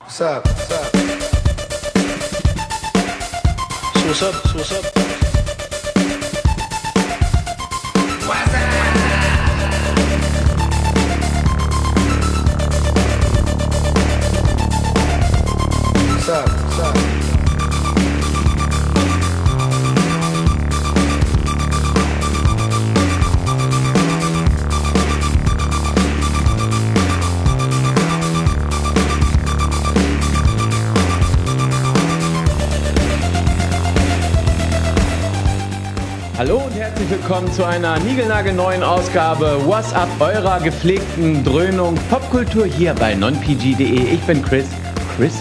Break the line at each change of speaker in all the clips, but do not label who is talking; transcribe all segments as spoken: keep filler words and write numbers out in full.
What's up? What's up? So what's up? So what's up? What's up? What's up? What's up?
Hallo und herzlich willkommen zu einer niegelnagelneuen Ausgabe What's Up, eurer gepflegten Dröhnung Popkultur hier bei non p g punkt de. Ich bin Chris. Chris?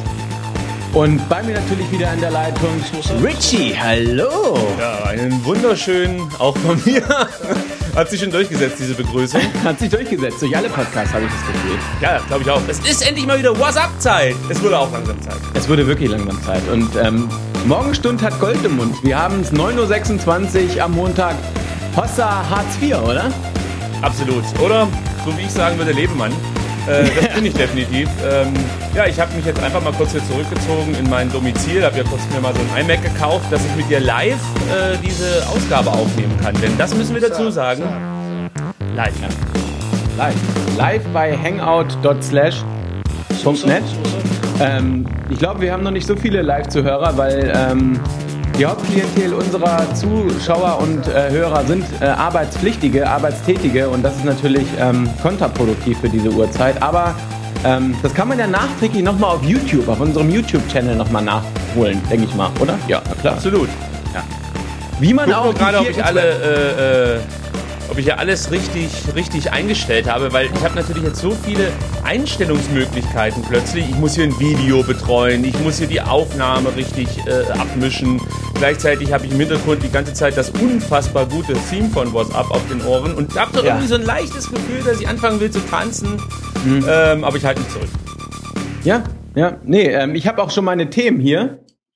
Und bei mir natürlich wieder in der Leitung Richie. Hallo!
Ja, einen wunderschönen, auch von mir. Hat sich schon durchgesetzt, diese Begrüßung.
Hat sich durchgesetzt, durch alle Podcasts habe ich das Gefühl.
Ja, glaube ich auch. Es ist endlich mal wieder What's Up-Zeit. Es wurde auch langsam Zeit.
Es wurde wirklich langsam Zeit. Und ähm, Morgenstund hat Gold im Mund. Wir haben es neun Uhr sechsundzwanzig am Montag. Hossa Hartz vier, oder?
Absolut. Oder, so wie ich sagen würde, Lebemann. Äh, das bin ich definitiv. Ähm, ja, ich habe mich jetzt einfach mal kurz hier zurückgezogen in mein Domizil. Habe ja kurz mir mal so ein iMac gekauft, dass ich mit dir live äh, diese Ausgabe aufnehmen kann. Denn das müssen wir dazu sagen. Live.
Ja. Live. Live bei hangout.slash punkt net. Ähm, ich glaube, wir haben noch nicht so viele Live-Zuhörer, weil ähm, die Hauptklientel unserer Zuschauer und äh, Hörer sind äh, Arbeitspflichtige, Arbeitstätige und das ist natürlich ähm, kontraproduktiv für diese Uhrzeit. Aber ähm, das kann man ja nachträglich nochmal auf YouTube, auf unserem YouTube-Channel nochmal nachholen, denke ich mal, oder? Ja, na klar.
Absolut.
Ja. Wie man auch
gerade, ob ich alle... Äh, äh, ob ich ja alles richtig, richtig eingestellt habe, weil ich habe natürlich jetzt so viele Einstellungsmöglichkeiten plötzlich. Ich muss hier ein Video betreuen, ich muss hier die Aufnahme richtig äh, abmischen. Gleichzeitig habe ich im Hintergrund die ganze Zeit das unfassbar gute Theme von What's Up auf den Ohren und habe doch ja. irgendwie so ein leichtes Gefühl, dass ich anfangen will zu tanzen, mhm. ähm, aber ich halte mich zurück.
Ja, ja, nee, ähm, ich habe auch schon meine Themen hier.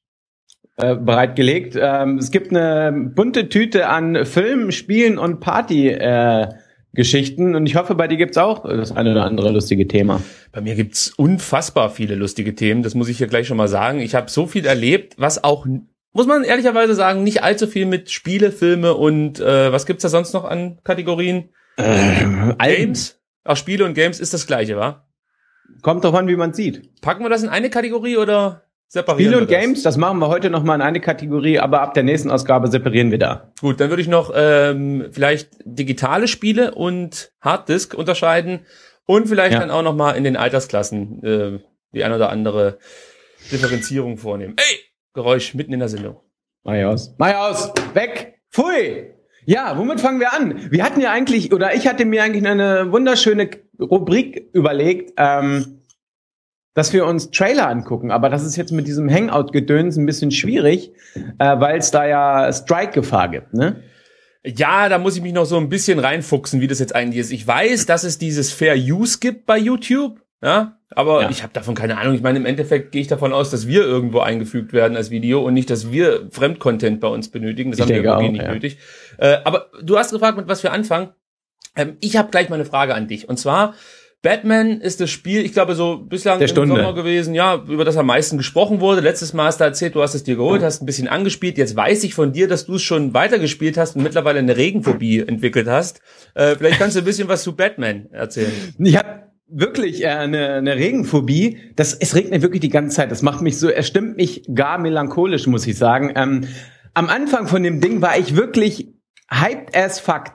Äh, bereitgelegt. Ähm, es gibt eine bunte Tüte an Filmen, Spielen und Party-Geschichten äh, und ich hoffe, bei dir gibt's auch das eine oder andere lustige Thema.
Bei mir gibt's unfassbar viele lustige Themen, das muss ich hier gleich schon mal sagen. Ich habe so viel erlebt, was auch, muss man ehrlicherweise sagen, nicht allzu viel mit Spiele, Filme und äh, was gibt's da sonst noch an Kategorien?
Äh,
Games? Auch Spiele und Games ist das Gleiche, wa?
Kommt drauf an, wie man sieht.
Packen wir das in eine Kategorie oder...
Spiele und Games, das machen wir heute nochmal in eine Kategorie, aber ab der nächsten Ausgabe separieren wir da.
Gut, dann würde ich noch ähm, vielleicht digitale Spiele und Harddisk unterscheiden und vielleicht ja. dann auch nochmal in den Altersklassen äh, die ein oder andere Differenzierung vornehmen. Ey, Geräusch mitten in der Sendung.
Mach aus. Mach aus! Weg! Pfui! Ja, womit fangen wir an? Wir hatten ja eigentlich, oder ich hatte mir eigentlich eine wunderschöne Rubrik überlegt, ähm, dass wir uns Trailer angucken, aber das ist jetzt mit diesem Hangout-Gedöns ein bisschen schwierig, äh, weil es da ja Strike-Gefahr gibt, ne?
Ja, da muss ich mich noch so ein bisschen reinfuchsen, wie das jetzt eigentlich ist. Ich weiß, dass es dieses Fair Use gibt bei YouTube, ja, aber ja. ich habe davon keine Ahnung. Ich meine, im Endeffekt gehe ich davon aus, dass wir irgendwo eingefügt werden als Video und nicht, dass wir Fremdcontent bei uns benötigen. Das ich haben wir irgendwie auch, nicht ja. nötig. Äh, aber du hast gefragt, mit was wir anfangen. Ähm, ich habe gleich mal eine Frage an dich. Und zwar... Batman ist das Spiel, ich glaube, so bislang im Sommer gewesen, ja, über das am meisten gesprochen wurde. Letztes Mal hast du erzählt, du hast es dir geholt, hast ein bisschen angespielt. Jetzt weiß ich von dir, dass du es schon weitergespielt hast und mittlerweile eine Regenphobie entwickelt hast. Äh, vielleicht kannst du ein bisschen was zu Batman erzählen.
Ich habe wirklich äh, eine, eine Regenphobie. Das, es regnet wirklich die ganze Zeit. Das macht mich so, es stimmt mich gar melancholisch, muss ich sagen. Ähm, am Anfang von dem Ding war ich wirklich hyped as fuck.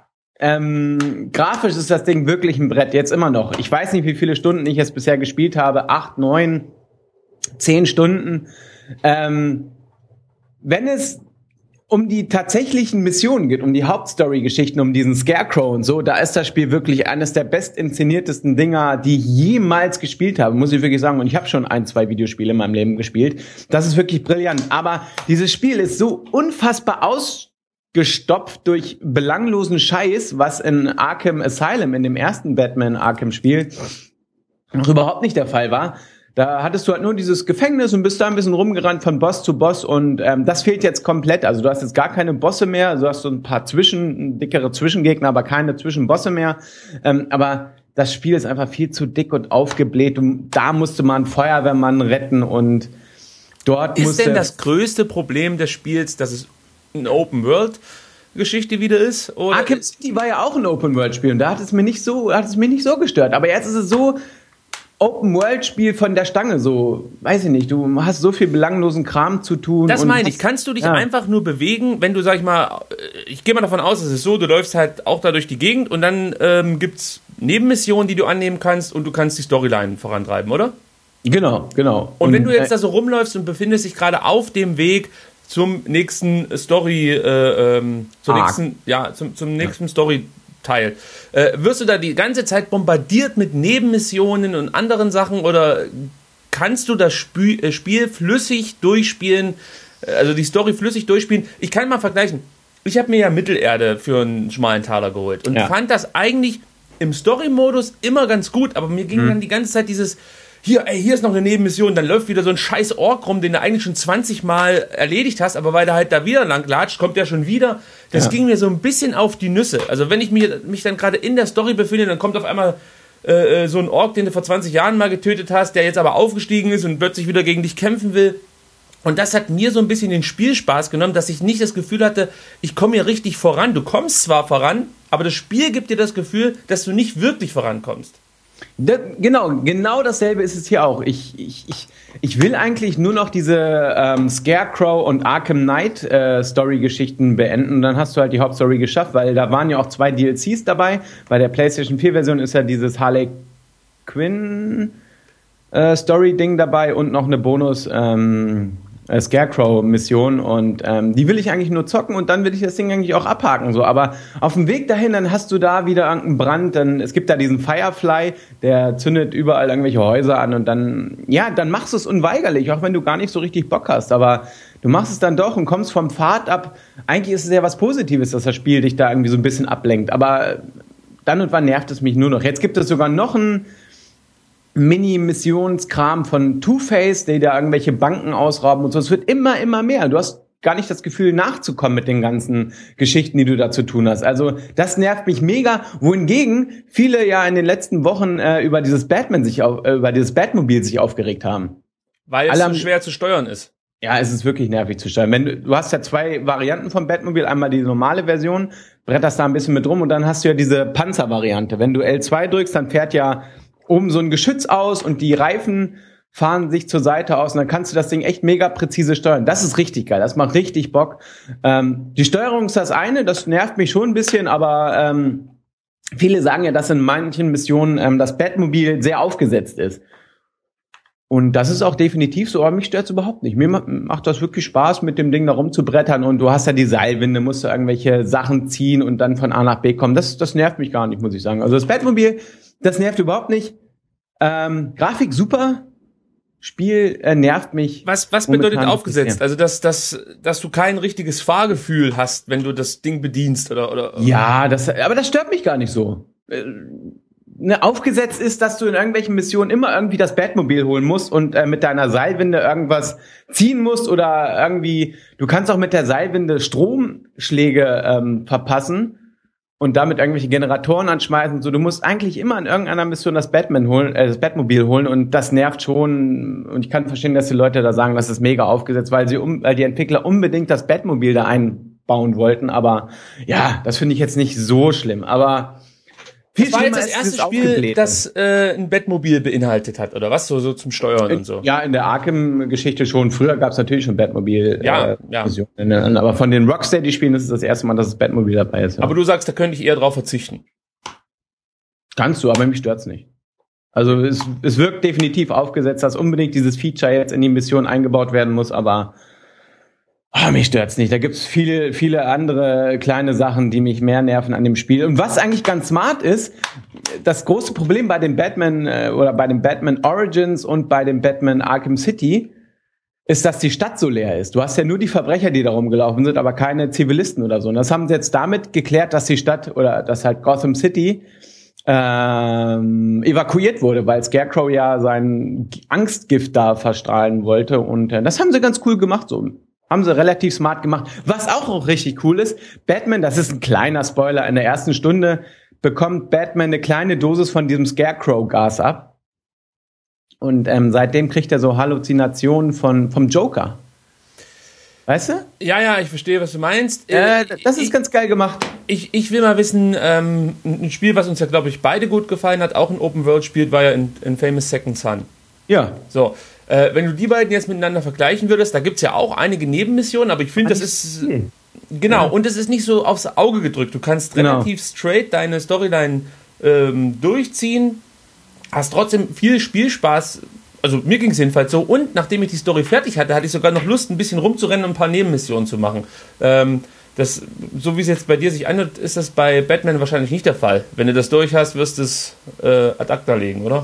Ähm, grafisch ist das Ding wirklich ein Brett, jetzt immer noch. Ich weiß nicht, wie viele Stunden ich jetzt bisher gespielt habe. Acht, neun, zehn Stunden. Ähm, wenn es um die tatsächlichen Missionen geht, um die Hauptstory-Geschichten, um diesen Scarecrow und so, da ist das Spiel wirklich eines der best inszeniertesten Dinger, die ich jemals gespielt habe, muss ich wirklich sagen. Und ich habe schon ein, zwei Videospiele in meinem Leben gespielt. Das ist wirklich brillant. Aber dieses Spiel ist so unfassbar aus gestopft durch belanglosen Scheiß, was in Arkham Asylum, in dem ersten Batman Arkham-Spiel, noch überhaupt nicht der Fall war. Da hattest du halt nur dieses Gefängnis und bist da ein bisschen rumgerannt von Boss zu Boss und ähm, das fehlt jetzt komplett. Also du hast jetzt gar keine Bosse mehr, du hast so ein paar Zwischen, dickere Zwischengegner, aber keine Zwischenbosse mehr. Ähm, aber das Spiel ist einfach viel zu dick und aufgebläht. Und da musste man einen Feuerwehrmann retten und dort
ist
musste...
Ist denn das größte Problem des Spiels, dass es eine Open-World-Geschichte wieder ist? Oder?
Arkham City war ja auch ein Open-World-Spiel und da hat es mir nicht so, hat es mir nicht so gestört. Aber jetzt ist es so... Open-World-Spiel von der Stange, so, weiß ich nicht, du hast so viel belanglosen Kram zu tun.
Das
und
meine
hast,
ich, kannst du dich
ja.
einfach nur bewegen, wenn du, sag ich mal, ich gehe mal davon aus, es ist so, du läufst halt auch da durch die Gegend und dann ähm, gibt's Nebenmissionen, die du annehmen kannst und du kannst die Storyline vorantreiben, oder?
Genau, genau.
Und, und wenn du jetzt äh, da so rumläufst und befindest dich gerade auf dem Weg zum nächsten Story, äh, ähm, zur
Arc.
nächsten, ja, zum, zum nächsten ja. Story Teil. Äh, wirst du da die ganze Zeit bombardiert mit Nebenmissionen und anderen Sachen oder kannst du das Spü- äh, Spiel flüssig durchspielen, äh, also die Story flüssig durchspielen? Ich kann mal vergleichen. Ich habe mir ja Mittelerde für einen schmalen Taler geholt und ja. fand das eigentlich im Story-Modus immer ganz gut, aber mir ging hm. dann die ganze Zeit dieses hier, ey, hier ist noch eine Nebenmission, dann läuft wieder so ein scheiß Ork rum, den du eigentlich schon zwanzig Mal erledigt hast, aber weil der halt da wieder lang latscht, kommt der schon wieder. Das ja. ging mir so ein bisschen auf die Nüsse. Also wenn ich mich, mich dann gerade in der Story befinde, dann kommt auf einmal äh, so ein Ork, den du vor zwanzig Jahren mal getötet hast, der jetzt aber aufgestiegen ist und plötzlich wieder gegen dich kämpfen will. Und das hat mir so ein bisschen den Spielspaß genommen, dass ich nicht das Gefühl hatte, ich komme hier richtig voran. Du kommst zwar voran, aber das Spiel gibt dir das Gefühl, dass du nicht wirklich vorankommst.
Das, genau, genau dasselbe ist es hier auch. Ich, ich, ich, ich will eigentlich nur noch diese ähm, Scarecrow und Arkham Knight äh, Story-Geschichten beenden. Und dann hast du halt die Hauptstory geschafft, weil da waren ja auch zwei D L Cs dabei. Bei der PlayStation vier Version ist ja dieses Harley Quinn äh, Story-Ding dabei und noch eine Bonus ähm, äh, Scarecrow-Mission. Und ähm, die will ich eigentlich nur zocken und dann will ich das Ding eigentlich auch abhaken. So. Aber auf dem Weg dahin, dann hast du da wieder irgendeinen Brand. Dann, es gibt da diesen Firefly, der zündet überall irgendwelche Häuser an und dann, ja, dann machst du es unweigerlich, auch wenn du gar nicht so richtig Bock hast. Aber du machst es dann doch und kommst vom Pfad ab. Eigentlich ist es ja was Positives, dass das Spiel dich da irgendwie so ein bisschen ablenkt. Aber dann und wann nervt es mich nur noch. Jetzt gibt es sogar noch ein Mini-Missionskram von Two-Face, die da irgendwelche Banken ausrauben und so. Es wird immer, immer mehr. Du hast gar nicht das Gefühl, nachzukommen mit den ganzen Geschichten, die du da zu tun hast. Also das nervt mich mega. Wohingegen viele ja in den letzten Wochen äh, über dieses Batman sich auf, äh, über dieses Batmobil sich aufgeregt haben.
Weil es so schwer zu steuern ist.
Ja, es ist wirklich nervig zu steuern. Wenn du, du hast ja zwei Varianten vom Batmobil. Einmal die normale Version, bretterst da ein bisschen mit rum und dann hast du ja diese Panzervariante. Wenn du L zwei drückst, dann fährt ja oben so ein Geschütz aus und die Reifen fahren sich zur Seite aus und dann kannst du das Ding echt mega präzise steuern. Das ist richtig geil, das macht richtig Bock. Ähm, die Steuerung ist das eine, das nervt mich schon ein bisschen, aber ähm, viele sagen ja, dass in manchen Missionen ähm, das Batmobil sehr aufgesetzt ist. Und das ist auch definitiv so, aber mich stört's überhaupt nicht. Mir macht das wirklich Spaß, mit dem Ding da rumzubrettern und du hast ja die Seilwinde, musst du irgendwelche Sachen ziehen und dann von A nach B kommen. Das, das nervt mich gar nicht, muss ich sagen. Also das Batmobil, das nervt überhaupt nicht. Ähm, Grafik super, Spiel äh, nervt mich.
Was, was bedeutet aufgesetzt? Also, dass, dass, dass du kein richtiges Fahrgefühl hast, wenn du das Ding bedienst, oder, oder?
Ja, das, aber das stört mich gar nicht so. Äh, ne, aufgesetzt ist, dass du in irgendwelchen Missionen immer irgendwie das Batmobil holen musst und äh, mit deiner Seilwinde irgendwas ziehen musst oder irgendwie, du kannst auch mit der Seilwinde Stromschläge ähm, verpassen und damit irgendwelche Generatoren anschmeißen. So, du musst eigentlich immer in irgendeiner Mission das Batman holen, äh, das Batmobil holen und das nervt schon. Und ich kann verstehen, dass die Leute da sagen, das ist mega aufgesetzt, weil sie um, weil die Entwickler unbedingt das Batmobil da einbauen wollten. Aber ja, das finde ich jetzt nicht so schlimm. Aber
das war jetzt das erste Spiel, das äh, ein Batmobil beinhaltet hat, oder was? So, so zum Steuern und so.
Ja, in der Arkham-Geschichte schon. Früher gab es natürlich schon Batmobil.
Ja,
äh,
ja.
Versionen. Aber von den Rocksteady-Spielen ist es das erste Mal, dass das Batmobil dabei ist. Ja.
Aber du sagst, da könnte ich eher drauf verzichten.
Kannst du, aber mich stört's nicht. Also es, es wirkt definitiv aufgesetzt, dass unbedingt dieses Feature jetzt in die Mission eingebaut werden muss, aber oh, mich stört's nicht. Da gibt's viele, viele andere kleine Sachen, die mich mehr nerven an dem Spiel. Und was eigentlich ganz smart ist, das große Problem bei dem Batman äh, oder bei dem Batman Origins und bei dem Batman Arkham City ist, dass die Stadt so leer ist. Du hast ja nur die Verbrecher, die da rumgelaufen sind, aber keine Zivilisten oder so. Und das haben sie jetzt damit geklärt, dass die Stadt oder dass halt Gotham City ähm, evakuiert wurde, weil Scarecrow ja sein Angstgift da verstrahlen wollte. Und äh, das haben sie ganz cool gemacht, so. Haben sie relativ smart gemacht. Was auch, auch richtig cool ist, Batman, das ist ein kleiner Spoiler in der ersten Stunde, bekommt Batman eine kleine Dosis von diesem Scarecrow-Gas ab. Und ähm, seitdem kriegt er so Halluzinationen von, vom Joker. Weißt du?
Ja, ja, ich verstehe, was du meinst.
Äh, das ist
ich,
ganz geil gemacht.
Ich, ich will mal wissen, ähm, ein Spiel, was uns ja, glaube ich, beide gut gefallen hat, auch ein Open-World-Spiel, war ja in, in Famous Second Son.
Ja.
So, äh, wenn du die beiden jetzt miteinander vergleichen würdest, da gibt's ja auch einige Nebenmissionen, aber ich finde, das ist... Viel. Genau, ja. Und es ist nicht so aufs Auge gedrückt. Du kannst relativ genau. straight deine Storyline ähm, durchziehen, hast trotzdem viel Spielspaß. Also mir ging es jedenfalls so. Und nachdem ich die Story fertig hatte, hatte ich sogar noch Lust, ein bisschen rumzurennen und ein paar Nebenmissionen zu machen. Ähm, das, so wie es jetzt bei dir sich anhört, ist das bei Batman wahrscheinlich nicht der Fall. Wenn du das durch hast, wirst du es äh, ad acta legen, oder?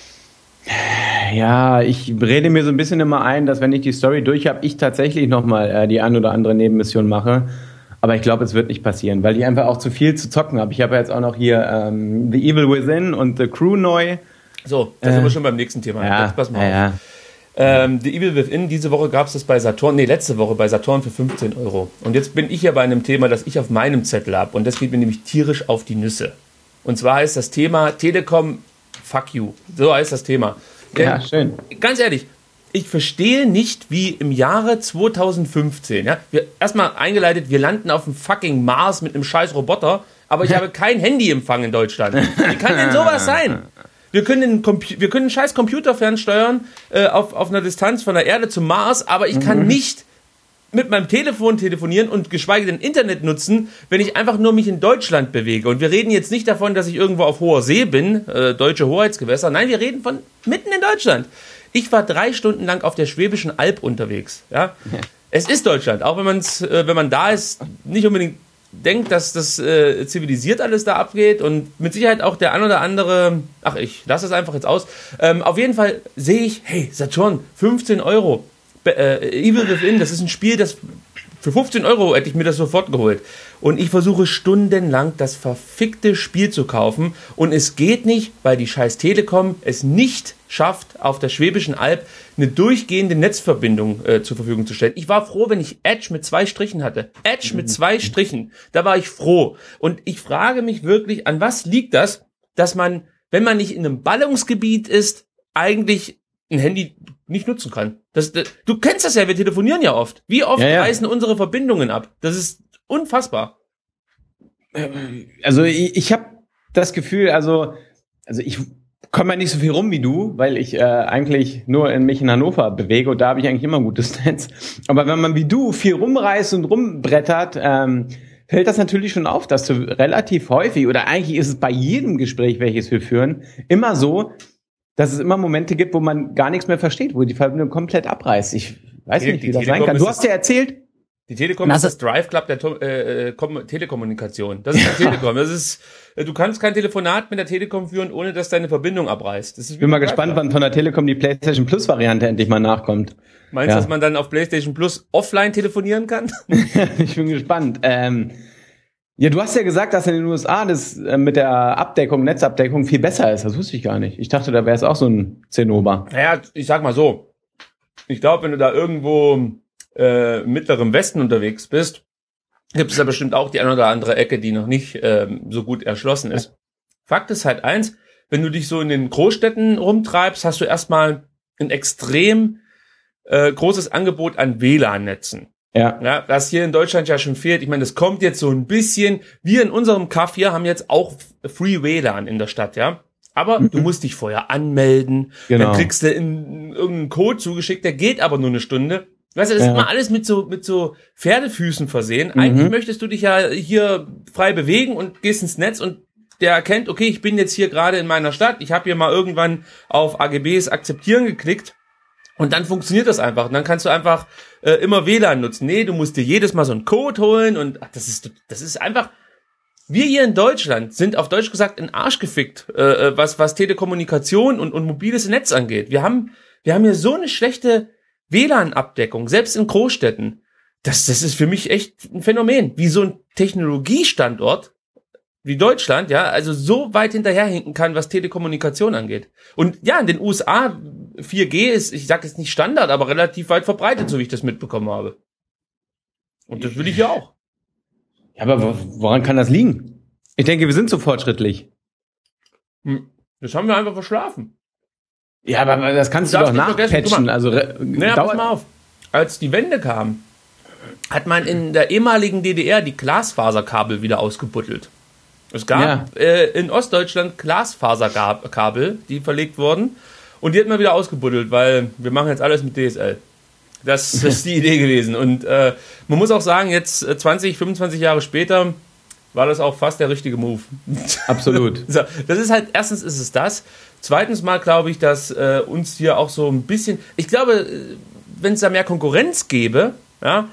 Ja, ich rede mir so ein bisschen immer ein, dass wenn ich die Story durch habe, ich tatsächlich nochmal äh, die ein oder andere Nebenmission mache. Aber ich glaube, es wird nicht passieren, weil ich einfach auch zu viel zu zocken habe. Ich habe ja jetzt auch noch hier ähm, The Evil Within und The Crew neu.
So, da äh, sind wir schon beim nächsten Thema.
Ja,
jetzt pass mal
ja,
auf. Ja. Ähm, The Evil Within, diese Woche gab es das bei Saturn, nee, letzte Woche bei Saturn für fünfzehn Euro. Und jetzt bin ich ja bei einem Thema, das ich auf meinem Zettel habe. Und das geht mir nämlich tierisch auf die Nüsse. Und zwar heißt das Thema Telekom, fuck you. So heißt das Thema.
Ja, schön.
Ganz ehrlich, ich verstehe nicht, wie im Jahre zweitausendfünfzehn, ja, wir erstmal eingeleitet, wir landen auf dem fucking Mars mit einem scheiß Roboter, aber ich habe kein Handyempfang in Deutschland. Wie kann denn sowas sein? Wir können einen, Compu- wir können einen scheiß Computer fernsteuern äh, auf, auf einer Distanz von der Erde zum Mars, aber ich kann mhm. nicht mit meinem Telefon telefonieren und geschweige denn Internet nutzen, wenn ich einfach nur mich in Deutschland bewege. Und wir reden jetzt nicht davon, dass ich irgendwo auf hoher See bin, äh, deutsche Hoheitsgewässer. Nein, wir reden von mitten in Deutschland. Ich war drei Stunden lang auf der Schwäbischen Alb unterwegs. Ja? Ja. Es ist Deutschland, auch wenn man's, äh, wenn man da ist, nicht unbedingt denkt, dass das äh, zivilisiert alles da abgeht und mit Sicherheit auch der ein oder andere, ach, ich lasse es einfach jetzt aus. Ähm, auf jeden Fall sehe ich, hey, Saturn, fünfzehn Euro. Äh, Evil Within, das ist ein Spiel, das für fünfzehn Euro hätte ich mir das sofort geholt. Und ich versuche stundenlang das verfickte Spiel zu kaufen und es geht nicht, weil die scheiß Telekom es nicht schafft, auf der Schwäbischen Alb eine durchgehende Netzverbindung äh, zur Verfügung zu stellen. Ich war froh, wenn ich Edge mit zwei Strichen hatte. Edge mit zwei Strichen, da war ich froh. Und ich frage mich wirklich, an was liegt das, dass man, wenn man nicht in einem Ballungsgebiet ist, eigentlich ein Handy nicht nutzen kann. Das, das, du kennst das ja, wir telefonieren ja oft. Wie oft ja, ja. reißen unsere Verbindungen ab? Das ist unfassbar.
Also ich, ich habe das Gefühl, also also ich komme ja nicht so viel rum wie du, weil ich äh, eigentlich nur in mich in Hannover bewege und da habe ich eigentlich immer ein gutes Netz. Aber wenn man wie du viel rumreist und rumbrettert, ähm, fällt das natürlich schon auf, dass du relativ häufig, oder eigentlich ist es bei jedem Gespräch, welches wir führen, immer so, dass es immer Momente gibt, wo man gar nichts mehr versteht, wo die Verbindung komplett abreißt. Ich weiß die, nicht, wie das Telekom sein kann. Du hast ja erzählt,
die Telekom ist das Drive Club der to- äh, Kom- Telekommunikation. Das ist die Telekom. Das ist, du kannst kein Telefonat mit der Telekom führen, ohne dass deine Verbindung abreißt. Das ist
ich bin mal gespannt, wann von der Telekom die PlayStation Plus Variante endlich mal nachkommt.
Meinst du, ja. dass man dann auf PlayStation Plus offline telefonieren kann?
Ich bin gespannt. Ähm, Ja, du hast ja gesagt, dass in den U S A das äh, mit der Abdeckung, Netzabdeckung viel besser ist. Das wusste ich gar nicht. Ich dachte, da wäre es auch so ein Zinnober.
Naja, ich sag mal so. Ich glaube, wenn du da irgendwo äh, im mittleren Westen unterwegs bist, gibt es da bestimmt auch die eine oder andere Ecke, die noch nicht ähm, so gut erschlossen ist. Fakt ist halt eins, wenn du dich so in den Großstädten rumtreibst, hast du erstmal ein extrem äh, großes Angebot an W L A N-Netzen.
Ja.
Ja, das hier in Deutschland ja schon fehlt. Ich meine, das kommt jetzt so ein bisschen. Wir in unserem Kaff hier haben jetzt auch Free W L A N in der Stadt, ja. Aber mhm. du musst dich vorher anmelden. Genau. Dann kriegst du in, in irgendeinen Code zugeschickt, der geht aber nur eine Stunde. Weißt du, das ja. ist immer alles mit so, mit so Pferdefüßen versehen. Mhm. Eigentlich möchtest du dich ja hier frei bewegen und gehst ins Netz und der erkennt, okay, ich bin jetzt hier gerade in meiner Stadt. Ich habe hier mal irgendwann auf A G Bs akzeptieren geklickt. Und dann funktioniert das einfach. Und dann kannst du einfach äh, immer W L A N nutzen. Nee, du musst dir jedes Mal so einen Code holen. Und ach, das ist das ist einfach... Wir hier in Deutschland sind auf Deutsch gesagt in Arsch gefickt, äh, was was Telekommunikation und, und mobiles Netz angeht. Wir haben wir haben hier so eine schlechte W L A N-Abdeckung, selbst in Großstädten. Das, das ist für mich echt ein Phänomen. Wie so ein Technologiestandort wie Deutschland, ja, also so weit hinterherhinken kann, was Telekommunikation angeht. Und ja, in den U S A vier G ist, ich sag jetzt nicht Standard, aber relativ weit verbreitet, so wie ich das mitbekommen habe. Und das will ich ja auch.
Ja, aber woran kann das liegen? Ich denke, wir sind so fortschrittlich.
Hm. Das haben wir einfach verschlafen.
Ja, aber das kannst du, du doch nachpatchen. Also,
naja, pass mal auf. Als die Wende kam, hat man in der ehemaligen D D R die Glasfaserkabel wieder ausgebuddelt. Es gab ja. äh, in Ostdeutschland Glasfaserkabel, die verlegt wurden. Und die hat man wieder ausgebuddelt, weil wir machen jetzt alles mit D S L. Das ist die Idee gewesen. Und äh, man muss auch sagen, jetzt zwanzig, fünfundzwanzig Jahre später war das auch fast der richtige Move.
Absolut.
So, das ist halt, erstens ist es das. Zweitens mal glaube ich, dass äh, uns hier auch so ein bisschen, ich glaube, wenn es da mehr Konkurrenz gäbe, ja,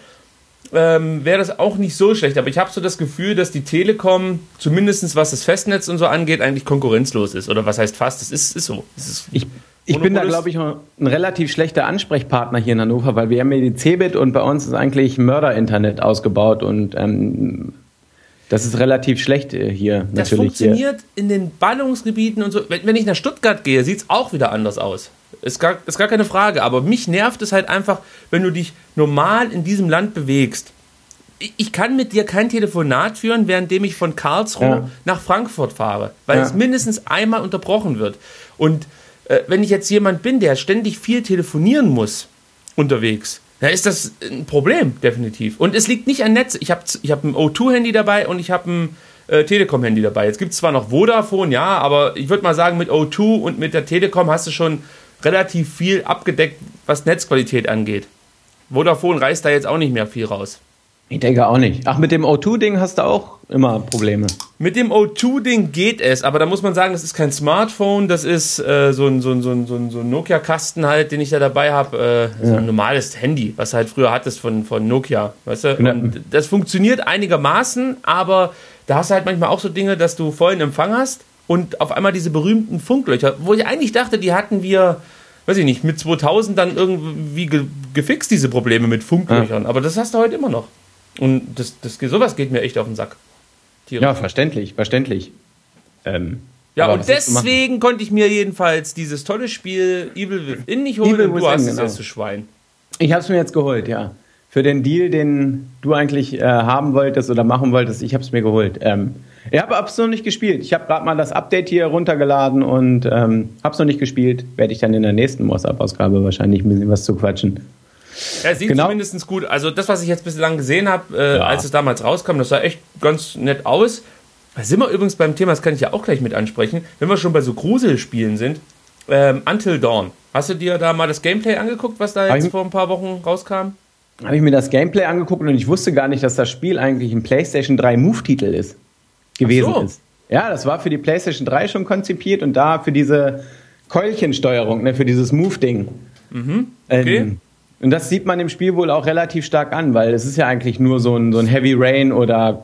ähm, wäre das auch nicht so schlecht. Aber ich habe so das Gefühl, dass die Telekom, zumindest was das Festnetz und so angeht, eigentlich konkurrenzlos ist. Oder was heißt fast? Das ist, ist so. Das ist
ich ich bin da, glaube ich, ein relativ schlechter Ansprechpartner hier in Hannover, weil wir haben ja die Cebit und bei uns ist eigentlich Mörder-Internet ausgebaut und ähm, das ist relativ schlecht hier.
Das
natürlich
funktioniert
hier.
In den Ballungsgebieten und so. Wenn, wenn ich nach Stuttgart gehe, sieht es auch wieder anders aus. Ist gar, ist gar keine Frage. Aber mich nervt es halt einfach, wenn du dich normal in diesem Land bewegst. Ich, ich kann mit dir kein Telefonat führen, währenddem ich von Karlsruhe ja. nach Frankfurt fahre. Weil ja. es mindestens einmal unterbrochen wird. Und äh, wenn ich jetzt jemand bin, der ständig viel telefonieren muss unterwegs, da ist das ein Problem, definitiv. Und es liegt nicht an Netz. Ich habe ich hab ein O zwei Handy dabei und ich habe ein äh, Telekom-Handy dabei. Jetzt gibt es zwar noch Vodafone, ja, aber ich würde mal sagen, mit O zwei und mit der Telekom hast du schon relativ viel abgedeckt, was Netzqualität angeht. Vodafone reißt da jetzt auch nicht mehr viel raus.
Ich denke auch nicht. Ach, mit dem O zwei Ding hast du auch immer Probleme.
Mit dem O zwei Ding geht es, aber da muss man sagen, das ist kein Smartphone, das ist äh, so ein, so ein, so ein, so ein, so ein Nokia-Kasten halt, den ich da dabei habe. Äh, so ein normales Handy, was du halt früher hattest von, von Nokia. Weißt du? Und das funktioniert einigermaßen, aber da hast du halt manchmal auch so Dinge, dass du vollen Empfang hast und auf einmal diese berühmten Funklöcher, wo ich eigentlich dachte, die hatten wir, weiß ich nicht, mit zweitausend dann irgendwie ge- gefixt, diese Probleme mit Funklöchern. Ja. Aber das hast du heute immer noch. Und das, das, sowas geht mir echt auf den Sack.
Tierisch. Ja, verständlich, verständlich. Ähm,
ja, und deswegen konnte ich mir jedenfalls dieses tolle Spiel Evil Within nicht holen
Evil
und du hast es jetzt zu Schwein.
Ich habe es mir jetzt geholt, ja. Für den Deal, den du eigentlich äh, haben wolltest oder machen wolltest, ich habe es mir geholt. Ähm, ich habe es noch nicht gespielt. Ich habe gerade mal das Update hier runtergeladen und ähm, habe es noch nicht gespielt. Werde ich dann in der nächsten Moss-Up-Ausgabe wahrscheinlich ein bisschen was zu quatschen.
Ja, sieht genau. zumindest gut. Also das, was ich jetzt bislang gesehen habe, äh, ja. als es damals rauskam, das sah echt ganz nett aus. Da sind wir übrigens beim Thema, das kann ich ja auch gleich mit ansprechen, wenn wir schon bei so Gruselspielen sind. Ähm, Until Dawn. Hast du dir da mal das Gameplay angeguckt, was da jetzt vor ein paar Wochen rauskam?
Habe ich mir das Gameplay angeguckt und ich wusste gar nicht, dass das Spiel eigentlich ein PlayStation drei Move-Titel ist. Gewesen
Ach so.
ist. Ja, das war für die PlayStation drei schon konzipiert und da für diese Keulchensteuerung, ne, für dieses Move-Ding.
Mhm. Okay.
Ähm, Und das sieht man im Spiel wohl auch relativ stark an, weil es ist ja eigentlich nur so ein, so ein Heavy Rain oder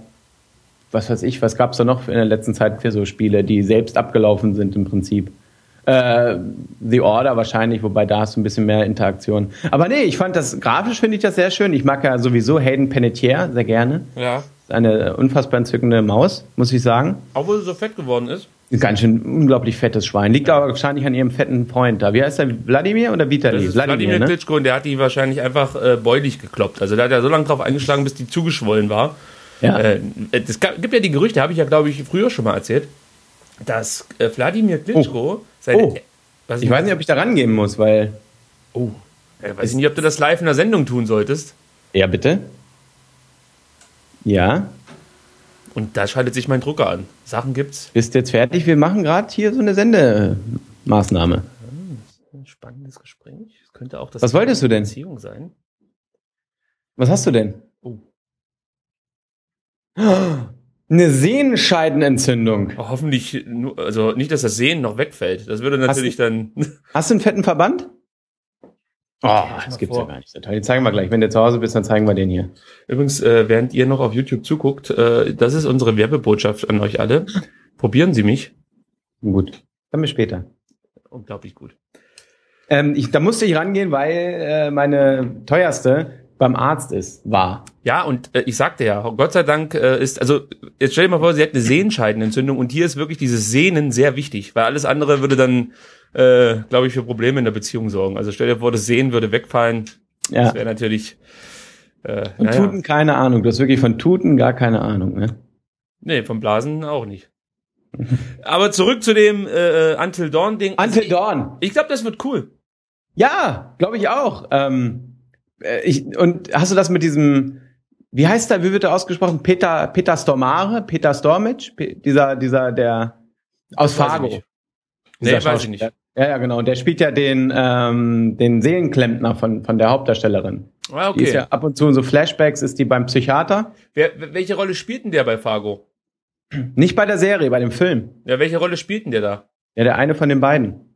was weiß ich, was gab es da noch in der letzten Zeit für so Spiele, die selbst abgelaufen sind im Prinzip. Äh, The Order wahrscheinlich, wobei da hast du ein bisschen mehr Interaktion. Aber nee, ich fand das, grafisch finde ich das sehr schön. Ich mag ja sowieso Hayden Panettiere sehr gerne.
Ja.
Eine unfassbar entzückende Maus, muss ich sagen.
Obwohl sie so fett geworden ist.
Ein ganz schön unglaublich fettes Schwein. Liegt aber wahrscheinlich an ihrem fetten Freund da. Wie heißt der? Wladimir oder Vitali?
Das ist Wladimir, Wladimir ne? Klitschko und der hat die wahrscheinlich einfach äh, beulig gekloppt. Also der hat ja so lange drauf eingeschlagen, bis die zugeschwollen war. Ja. Äh, es gibt ja die Gerüchte, habe ich ja glaube ich früher schon mal erzählt, dass äh, Wladimir Klitschko
oh.
seine...
Oh. Was ich weiß nicht, ob ich da rangehen muss, weil...
Oh. Ich weiß nicht, ob du das live in der Sendung tun solltest.
Ja, bitte? Ja?
Und da schaltet sich mein Drucker an. Sachen gibt's.
Bist du jetzt fertig? Wir machen gerade hier so eine Sendemaßnahme.
Ja, das ist ein spannendes Gespräch. Das könnte auch das
Was wolltest du denn?
Beziehung sein.
Was hast du denn?
Oh.
Eine Sehenscheidenentzündung.
Oh, hoffentlich, nur, also nicht, dass das Sehen noch wegfällt. Das würde natürlich
hast,
dann...
Hast du einen fetten Verband? Oh, das gibt's vor. ja gar nicht. Den zeigen wir gleich. Wenn du zu Hause bist, dann zeigen wir den hier.
Übrigens, äh, während ihr noch auf YouTube zuguckt, äh, das ist unsere Werbebotschaft an euch alle. Probieren Sie mich.
Gut. Dann bis später.
Unglaublich gut.
Ähm, ich, da musste ich rangehen, weil äh, meine teuerste beim Arzt ist, war.
Ja, und äh, ich sagte ja, Gott sei Dank äh, ist, also jetzt stell dir mal vor, sie hat eine Sehenscheidenentzündung und hier ist wirklich dieses Sehnen sehr wichtig, weil alles andere würde dann, äh, glaube ich, für Probleme in der Beziehung sorgen. Also stell dir vor, das Sehen würde wegfallen. Ja. Das wäre natürlich... Äh,
von
naja.
Tuten keine Ahnung, du hast wirklich von Tuten gar keine Ahnung, ne?
Nee, vom Blasen auch nicht. Aber zurück zu dem äh, Until Dawn-Ding.
Until Dawn.
Ich, ich glaube, das wird cool.
Ja, glaube ich auch. Ähm, äh, ich, und hast du das mit diesem, wie heißt der, wie wird er ausgesprochen? Peter, Peter Stormare, Peter Stormage, Pe- dieser, dieser, der aus
Das weiß
Fargo.
ich nicht.
Dieser
Nee, weiß ich nicht.
Ja, ja, genau. Und der spielt ja den, ähm, den Seelenklempner von, von der Hauptdarstellerin.
Ah,
Die ist
okay.
ja ab und zu in so Flashbacks, ist die beim Psychiater.
Wer, welche Rolle spielt denn der bei Fargo?
Nicht bei der Serie, bei dem Film.
Ja, welche Rolle spielt denn der da?
Ja, der eine von den beiden.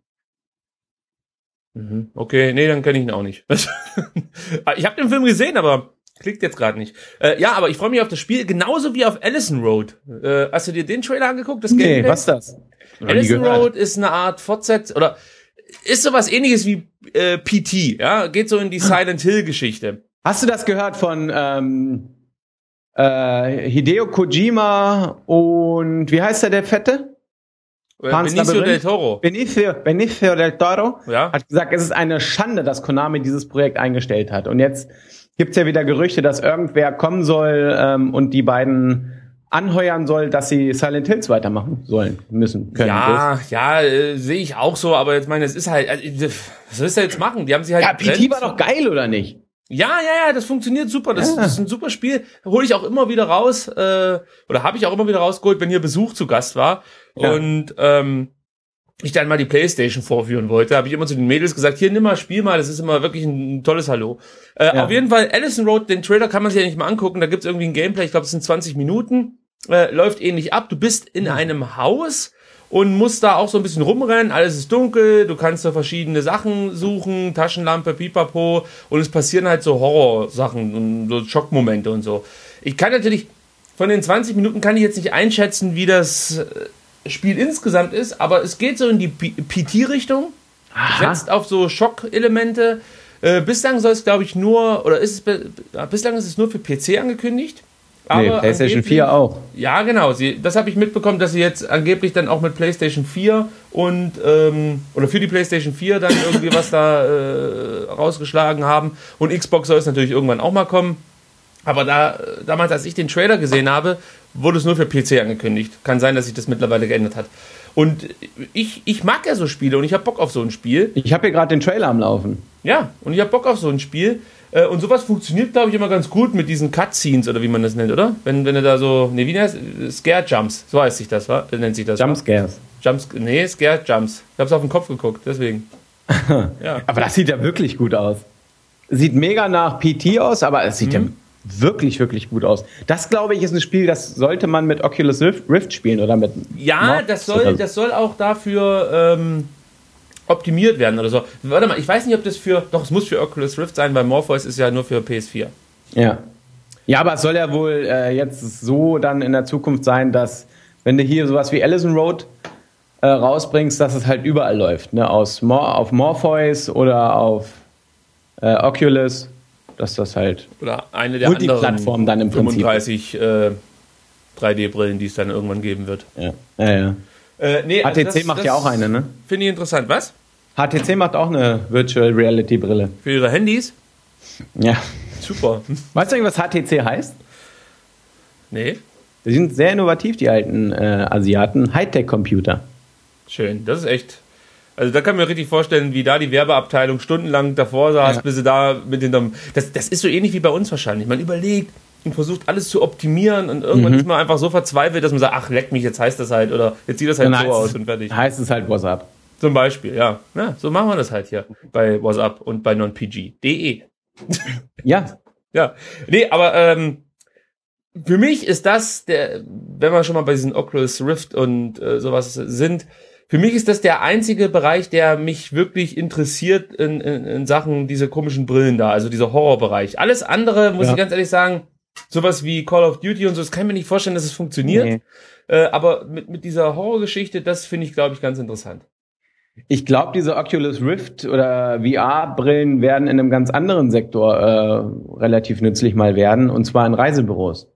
Mhm. Okay, nee, dann kenne ich ihn auch nicht. Ich habe den Film gesehen, aber klickt jetzt gerade nicht. Äh, ja, aber ich freue mich auf das Spiel, genauso wie auf Allison Road. Äh, hast du dir den Trailer angeguckt? Das
Nee,
Gameplay?
was ist das? Noch nie
Allison
gehört.
Road ist eine Art Fortsetzung, oder ist sowas ähnliches wie äh, P T, ja? Geht so in die Silent Hill-Geschichte.
Hast du das gehört von ähm, äh, Hideo Kojima und wie heißt der, der Fette?
Äh,
Pan's
Benicio
Labyrinth?
del Toro.
Benicio, Benicio del Toro
Ja.
hat gesagt, es ist eine Schande, dass Konami dieses Projekt eingestellt hat. Und jetzt gibt's ja wieder Gerüchte, dass irgendwer kommen soll ähm, und die beiden anheuern soll, dass sie Silent Hills weitermachen sollen, müssen, können.
Ja, ja, äh, sehe ich auch so, aber jetzt meine, es ist halt, äh, was willst du jetzt machen? Die haben sie halt.
Ja, P T
getrennt.
war doch geil, oder nicht?
Ja, ja, ja, das funktioniert super. Das,
Ja.
das ist ein super Spiel. Hole ich auch immer wieder raus, äh, oder habe ich auch immer wieder rausgeholt, wenn hier Besuch zu Gast war.
Ja.
Und ähm, ich dann mal die PlayStation vorführen wollte, habe ich immer zu den Mädels gesagt, hier, nimm mal, spiel mal, das ist immer wirklich ein, ein tolles Hallo. Äh,
Ja.
Auf jeden Fall, Allison Road, den Trailer kann man sich ja nicht mal angucken, da gibt's irgendwie ein Gameplay, ich glaube, es sind zwanzig Minuten, äh, läuft ähnlich ab. Du bist in einem Haus und musst da auch so ein bisschen rumrennen, alles ist dunkel, du kannst da verschiedene Sachen suchen, Taschenlampe, Pipapo, und es passieren halt so Horrorsachen und so Schockmomente und so. Ich kann natürlich, von den zwanzig Minuten kann ich jetzt nicht einschätzen, wie das äh, Spiel insgesamt ist, aber es geht so in die P T-Richtung, setzt auf so Schockelemente. Äh, bislang soll es, glaube ich, nur, oder ist es, be- bislang ist es nur für P C angekündigt.
Nee,
Aber
PlayStation
angeblich-
vier auch.
Ja, genau. Sie, das habe ich mitbekommen, dass sie jetzt angeblich dann auch mit PlayStation vier und ähm, oder für die PlayStation vier dann irgendwie was da äh, rausgeschlagen haben. Und Xbox soll es natürlich irgendwann auch mal kommen. Aber da damals, als ich den Trailer gesehen habe, wurde es nur für P C angekündigt. Kann sein, dass sich das mittlerweile geändert hat. Und ich, ich mag ja so Spiele und ich habe Bock auf so ein Spiel.
Ich habe hier gerade den Trailer am Laufen.
Ja, und ich habe Bock auf so ein Spiel. Äh, Und sowas funktioniert, glaube ich, immer ganz gut mit diesen Cutscenes oder wie man das nennt, oder? Wenn, wenn du da so, nee, wie heißt Scare Jumps, so heißt sich das, wa? Nennt sich das. wa?
Jumpscares.
Jumps, nee, Scare Jumps. Ich hab's auf den Kopf geguckt, deswegen. Ja.
Aber das sieht ja wirklich gut aus. Sieht mega nach P T aus, aber es sieht
Mhm.
ja wirklich, wirklich gut aus. Das, glaube ich, ist ein Spiel, das sollte man mit Oculus Rift spielen oder mit...
Ja,
Morpheus
das
oder
soll,
so.
das soll auch dafür ähm, optimiert werden oder so. Warte mal, ich weiß nicht, ob das für, doch, es muss für Oculus Rift sein, weil Morpheus ist ja nur für P S vier.
Ja. Ja, aber es soll ja wohl äh, jetzt so dann in der Zukunft sein, dass wenn du hier sowas wie Allison Road äh, rausbringst, dass es halt überall läuft, ne? Aus Mor auf Morpheus oder auf äh, Oculus, dass das halt
Oder eine der anderen
Multiplattform dann im Prinzip.
fünfunddreißig äh, drei D-Brillen, die es dann irgendwann geben wird.
Ja, ja, ja.
Äh, nee,
H T C
also das-
macht
das
ja auch eine, ne?
Finde ich interessant. Was?
H T C macht auch eine Virtual Reality Brille.
Für ihre Handys?
Ja.
Super.
Weißt du eigentlich, was H T C heißt?
Nee,
Die sind sehr innovativ, die alten äh, Asiaten. Hightech-Computer.
schön. Das ist echt. Also da kann man mir richtig vorstellen, wie da die Werbeabteilung stundenlang davor saß,
Ja.
bis sie da mit hinterm. Das, das ist so ähnlich wie bei uns wahrscheinlich. Man überlegt und versucht alles zu optimieren und irgendwann
Mhm.
ist man einfach so verzweifelt, dass man sagt, ach leck mich, jetzt heißt das halt oder jetzt sieht das halt
Dann
so
heißt
aus
es-
und fertig.
Heißt es halt WhatsApp.
Zum Beispiel, ja. Ja, so machen wir das halt hier bei WhatsApp und bei non P G punkt de.
Ja.
Ja, nee, aber ähm, für mich ist das, der, wenn wir schon mal bei diesen Oculus Rift und äh, sowas sind, für mich ist das der einzige Bereich, der mich wirklich interessiert in, in, in Sachen diese komischen Brillen da, also dieser Horrorbereich. Alles andere, muss
Ja.
ich ganz ehrlich sagen, sowas wie Call of Duty und so, das kann ich mir nicht vorstellen, dass es funktioniert.
Nee.
Äh, aber mit, mit dieser Horrorgeschichte, das finde ich, glaube ich, ganz interessant.
Ich glaube, diese Oculus Rift oder V R-Brillen werden in einem ganz anderen Sektor äh, relativ nützlich mal werden, und zwar in Reisebüros.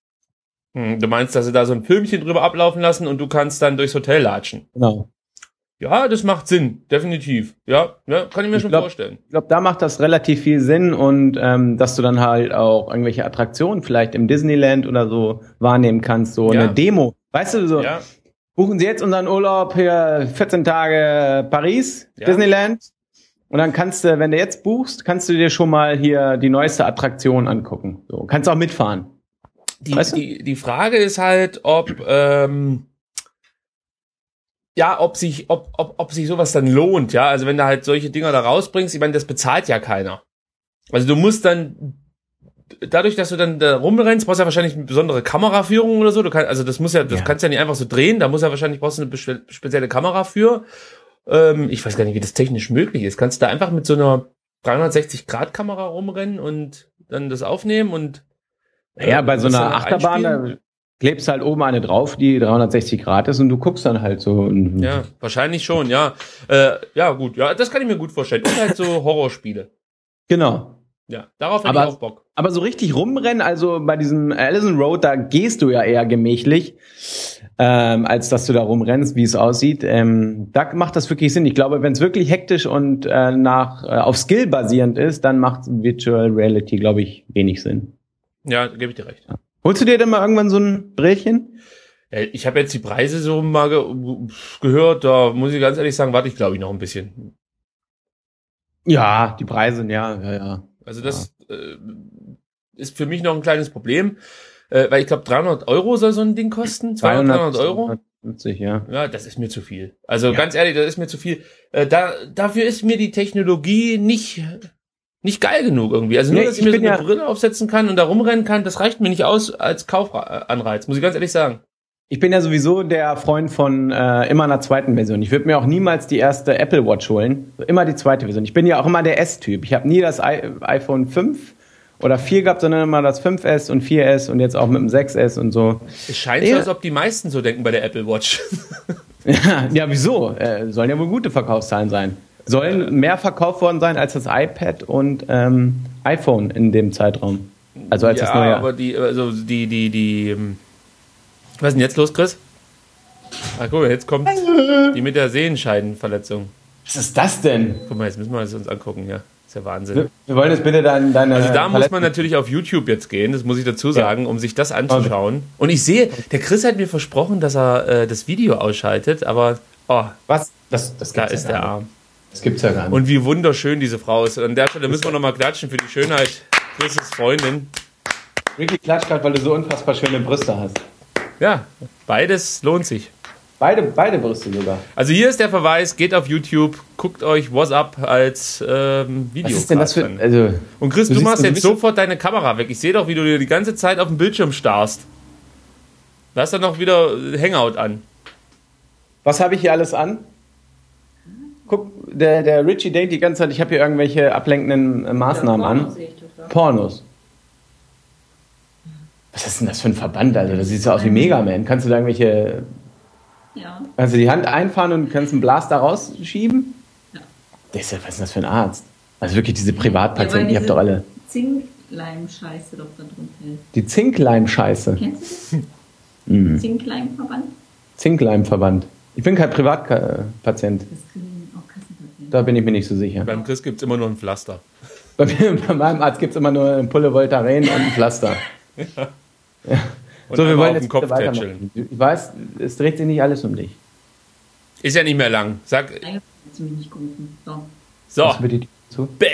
Hm, du meinst, dass sie da so ein Filmchen drüber ablaufen lassen und du kannst dann durchs Hotel latschen?
Genau.
Ja, das macht Sinn, definitiv. Ja, ja kann ich mir ich schon
glaub,
vorstellen.
Ich glaube, da macht das relativ viel Sinn und ähm, dass du dann halt auch irgendwelche Attraktionen vielleicht im Disneyland oder so wahrnehmen kannst, so ja. eine Demo. Weißt du, so ja. buchen Sie jetzt unseren Urlaub hier vierzehn Tage Paris, ja. Disneyland und dann kannst du, wenn du jetzt buchst, kannst du dir schon mal hier die neueste Attraktion angucken. So, kannst auch mitfahren.
Die, weißt du? die, die Frage ist halt, ob ähm, ja, ob sich, ob, ob, ob sich sowas dann lohnt, ja. Also wenn du halt solche Dinger da rausbringst, ich meine, das bezahlt ja keiner. Also du musst dann, dadurch, dass du dann da rumrennst, brauchst du ja wahrscheinlich eine besondere Kameraführung oder so. Du kannst, also das muss ja, das ja. kannst du ja nicht einfach so drehen. Da muss ja wahrscheinlich brauchst du eine bespe- spezielle Kamera für. Ähm, ich weiß gar nicht, wie das technisch möglich ist. Kannst du da einfach mit so einer dreihundertsechzig Grad Kamera rumrennen und dann das aufnehmen und
äh, ja, bei so einer Achterbahn da klebst halt oben eine drauf, die dreihundertsechzig Grad ist und du guckst dann halt so.
Ja, wahrscheinlich schon, ja. Äh, ja, gut, ja, das kann ich mir gut vorstellen. Und halt so Horrorspiele.
Genau.
Ja, darauf hätte ich auch Bock.
Aber so richtig rumrennen, also bei diesem Allison Road, da gehst du ja eher gemächlich, ähm, als dass du da rumrennst, wie es aussieht. Ähm, da macht das wirklich Sinn. Ich glaube, wenn es wirklich hektisch und äh, nach äh, auf Skill basierend ist, dann macht Virtual Reality, glaube ich, wenig Sinn.
Ja, gebe ich dir recht.
Ja. Holst du dir denn mal irgendwann so ein Brillchen?
Ich habe jetzt die Preise so mal ge- gehört, da muss ich ganz ehrlich sagen, warte ich glaube ich noch ein bisschen.
Ja, die Preise, ja, ja, ja.
Also das ja. äh, ist für mich noch ein kleines Problem, äh, weil ich glaube dreihundert Euro soll so ein Ding kosten, zweihundert, dreihundert Euro.
zweihundertfünfzig, ja.
Ja, das ist mir zu viel. Also
ja.
ganz ehrlich, das ist mir zu viel. Äh, da dafür ist mir die Technologie nicht nicht geil genug irgendwie. Also nur, nee, dass ich, ich mir so eine ja Brille aufsetzen kann und da rumrennen kann, das reicht mir nicht aus als Kaufanreiz, muss ich ganz ehrlich sagen.
Ich bin ja sowieso der Freund von äh, immer einer zweiten Version. Ich würde mir auch niemals die erste Apple Watch holen. Immer die zweite Version. Ich bin ja auch immer der S-Typ. Ich habe nie das I- iPhone fünf oder vier gehabt, sondern immer das fünf S und vier S und jetzt auch mit dem sechs S und so.
Es scheint ja so, als ob die meisten so denken bei der Apple Watch.
ja, ja, wieso? Äh, sollen ja wohl gute Verkaufszahlen sein. Sollen mehr verkauft worden sein als das iPad und ähm, iPhone in dem Zeitraum. Also als
ja,
das neue.
aber die, also die, die, die, was ist denn jetzt los, Chris? Ah, guck mal, jetzt kommt die mit der Sehenscheidenverletzung.
Was ist das denn?
Guck mal, jetzt müssen wir das uns angucken, ja. Ist ja Wahnsinn.
Wir wollen jetzt bitte deine, deine
Also da
Verletzung.
muss man natürlich auf YouTube jetzt gehen, das muss ich dazu sagen, ja. um sich das anzuschauen. Und ich sehe, der Chris hat mir versprochen, dass er äh, das Video ausschaltet, aber oh,
was? Das, das
da ist der Arm.
Das gibt's ja gar nicht.
Und wie wunderschön diese Frau ist. An der Stelle müssen wir nochmal klatschen für die Schönheit Chris' Freundin.
Ricky klatscht gerade, weil du so unfassbar schöne Brüste hast.
Ja, beides lohnt sich.
Beide, beide Brüste sogar.
Also hier ist der Verweis, geht auf YouTube, guckt euch What's Up als ähm, Video.
Was ist denn das für... Also,
und Chris, du, du machst jetzt sofort deine Kamera weg. Ich sehe doch, wie du dir die ganze Zeit auf dem Bildschirm starrst. Da ist dann noch wieder Hangout an.
Was habe ich hier alles an? Guck, der, der Richie denkt die ganze Zeit, ich habe hier irgendwelche ablenkenden äh, Maßnahmen ja, Pornos an. Pornos. Was ist denn das für ein Verband, Alter? Das sieht so aus wie Mega Man. Kannst du da irgendwelche...
Ja.
Kannst du die Hand einfahren und kannst einen Blaster rausschieben?
Ja.
Das ist ja, was ist denn das für ein Arzt? Also wirklich diese Privatpatienten, ja, ihr habt doch alle...
Zinkleim-Scheiße doch da drin hält.
Die Zinkleim-Scheiße?
Kennst du das? Mhm. Zinkleim-Verband?
Zinkleim-Verband. Ich bin kein Privatpatient.
Das kriegen auch Kassenpatienten.
Da bin ich mir nicht so sicher.
Beim Chris gibt es immer nur ein Pflaster.
Bei, mir, bei meinem Arzt gibt es immer nur ein Pulle Voltaren und ein Pflaster.
Ja.
Ja.
Und
so, wir wollen
auf
jetzt
den Kopf tätscheln.
Ich weiß, es dreht sich nicht alles um dich.
Ist ja nicht mehr lang. Sag.
Eigentlich hast du mich nicht gerufen. So.
So.
Was bitte zu?
Bam!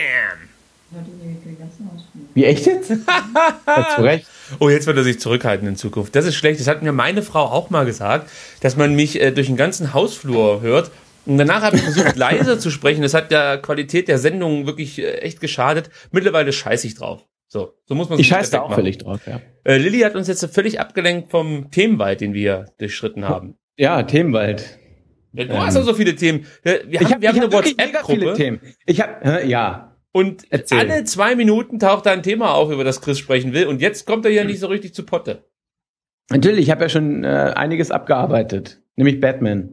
Wie, echt jetzt? Ja, zu Recht.
Oh, jetzt wird er sich zurückhalten in Zukunft. Das ist schlecht. Das hat mir meine Frau auch mal gesagt, dass man mich äh, durch den ganzen Hausflur hört. Und danach habe ich versucht, leiser zu sprechen. Das hat der Qualität der Sendung wirklich äh, echt geschadet. Mittlerweile scheiße ich drauf. So, so muss man
Ich scheiße da auch völlig drauf, ja.
Äh, Lilly hat uns jetzt völlig abgelenkt vom Themenwald, den wir durchschritten haben.
Ja, Themenwald.
Ja, du ähm. hast auch so viele Themen. Wir haben,
ich hab,
wir haben
ich
eine
hab
WhatsApp-Gruppe.
Ich habe, äh, ja.
Und Erzähl. alle zwei Minuten taucht da ein Thema auf, über das Chris sprechen will. Und jetzt kommt er ja nicht so richtig zu Potte.
Natürlich, ich habe ja schon äh, einiges abgearbeitet. Nämlich Batman.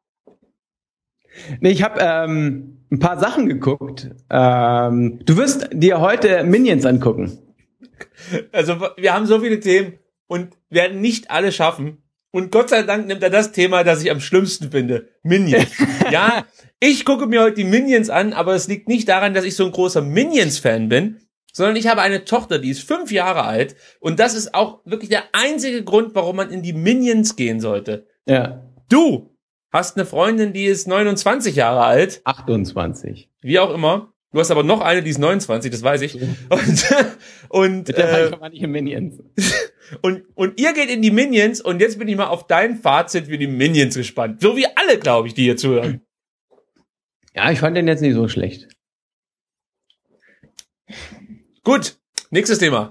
Nee, ich habe ähm, ein paar Sachen geguckt. Ähm, du wirst dir heute Minions angucken.
Also wir haben so viele Themen und werden nicht alle schaffen. Und Gott sei Dank nimmt er das Thema, das ich am schlimmsten finde. Minions. Ja, ich gucke mir heute die Minions an, aber es liegt nicht daran, dass ich so ein großer Minions-Fan bin, sondern ich habe eine Tochter, die ist fünf Jahre alt. Und das ist auch wirklich der einzige Grund, warum man in die Minions gehen sollte.
Ja.
Du hast eine Freundin, die ist neunundzwanzig Jahre alt.
achtundzwanzig.
Wie auch immer. Du hast aber noch eine, die ist neunundzwanzig, das weiß ich. Und, und,
Mit der
äh,
war nicht in Minions.
und, und ihr geht in die Minions und jetzt bin ich mal auf dein Fazit für die Minions gespannt. So wie alle, glaube ich, die hier zuhören.
Ja, ich fand den jetzt nicht so schlecht.
Gut, nächstes Thema.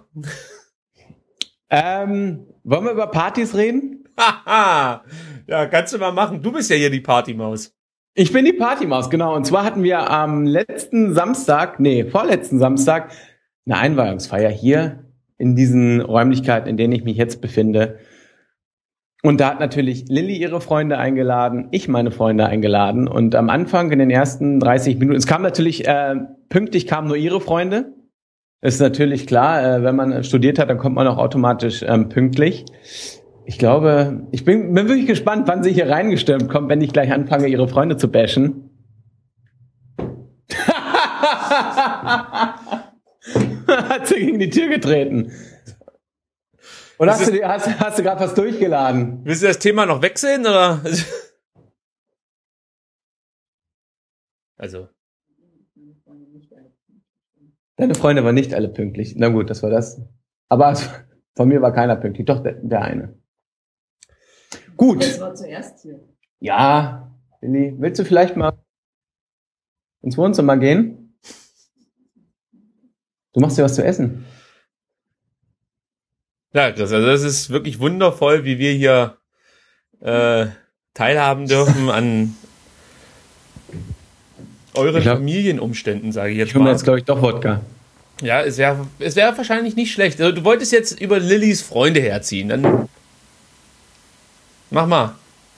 Ähm, wollen wir über Partys reden?
Haha, ja, kannst du mal machen. Du bist ja hier die Partymaus.
Ich bin die Partymaus, genau. Und zwar hatten wir am letzten Samstag, nee, vorletzten Samstag, eine Einweihungsfeier hier in diesen Räumlichkeiten, in denen ich mich jetzt befinde. Und da hat natürlich Lilly ihre Freunde eingeladen, ich meine Freunde eingeladen. Und am Anfang, in den ersten dreißig Minuten, es kam natürlich, äh, pünktlich kamen nur ihre Freunde. Ist natürlich klar, äh, wenn man studiert hat, dann kommt man auch automatisch ähm, pünktlich. Ich glaube, ich bin, bin wirklich gespannt, wann sie hier reingestürmt kommt, wenn ich gleich anfange, ihre Freunde zu bashen. Hat sie gegen die Tür getreten. Oder hast du, hast, hast du gerade was durchgeladen?
Willst du das Thema noch wechseln, oder? Also.
Deine Freunde waren nicht alle pünktlich. Na gut, das war das. Aber von mir war keiner pünktlich. Doch, der, der eine. Gut.
Das war zuerst hier.
Ja, Lilly, willst du vielleicht mal ins Wohnzimmer gehen? Du machst dir was zu essen.
Ja, Chris, also das ist wirklich wundervoll, wie wir hier äh, teilhaben dürfen an euren
glaub,
Familienumständen, sage ich jetzt
ich mal. Ich jetzt, glaube ich, doch Wodka.
Ja, es wäre es wär wahrscheinlich nicht schlecht. Also, du wolltest jetzt über Lillys Freunde herziehen, dann mach mal.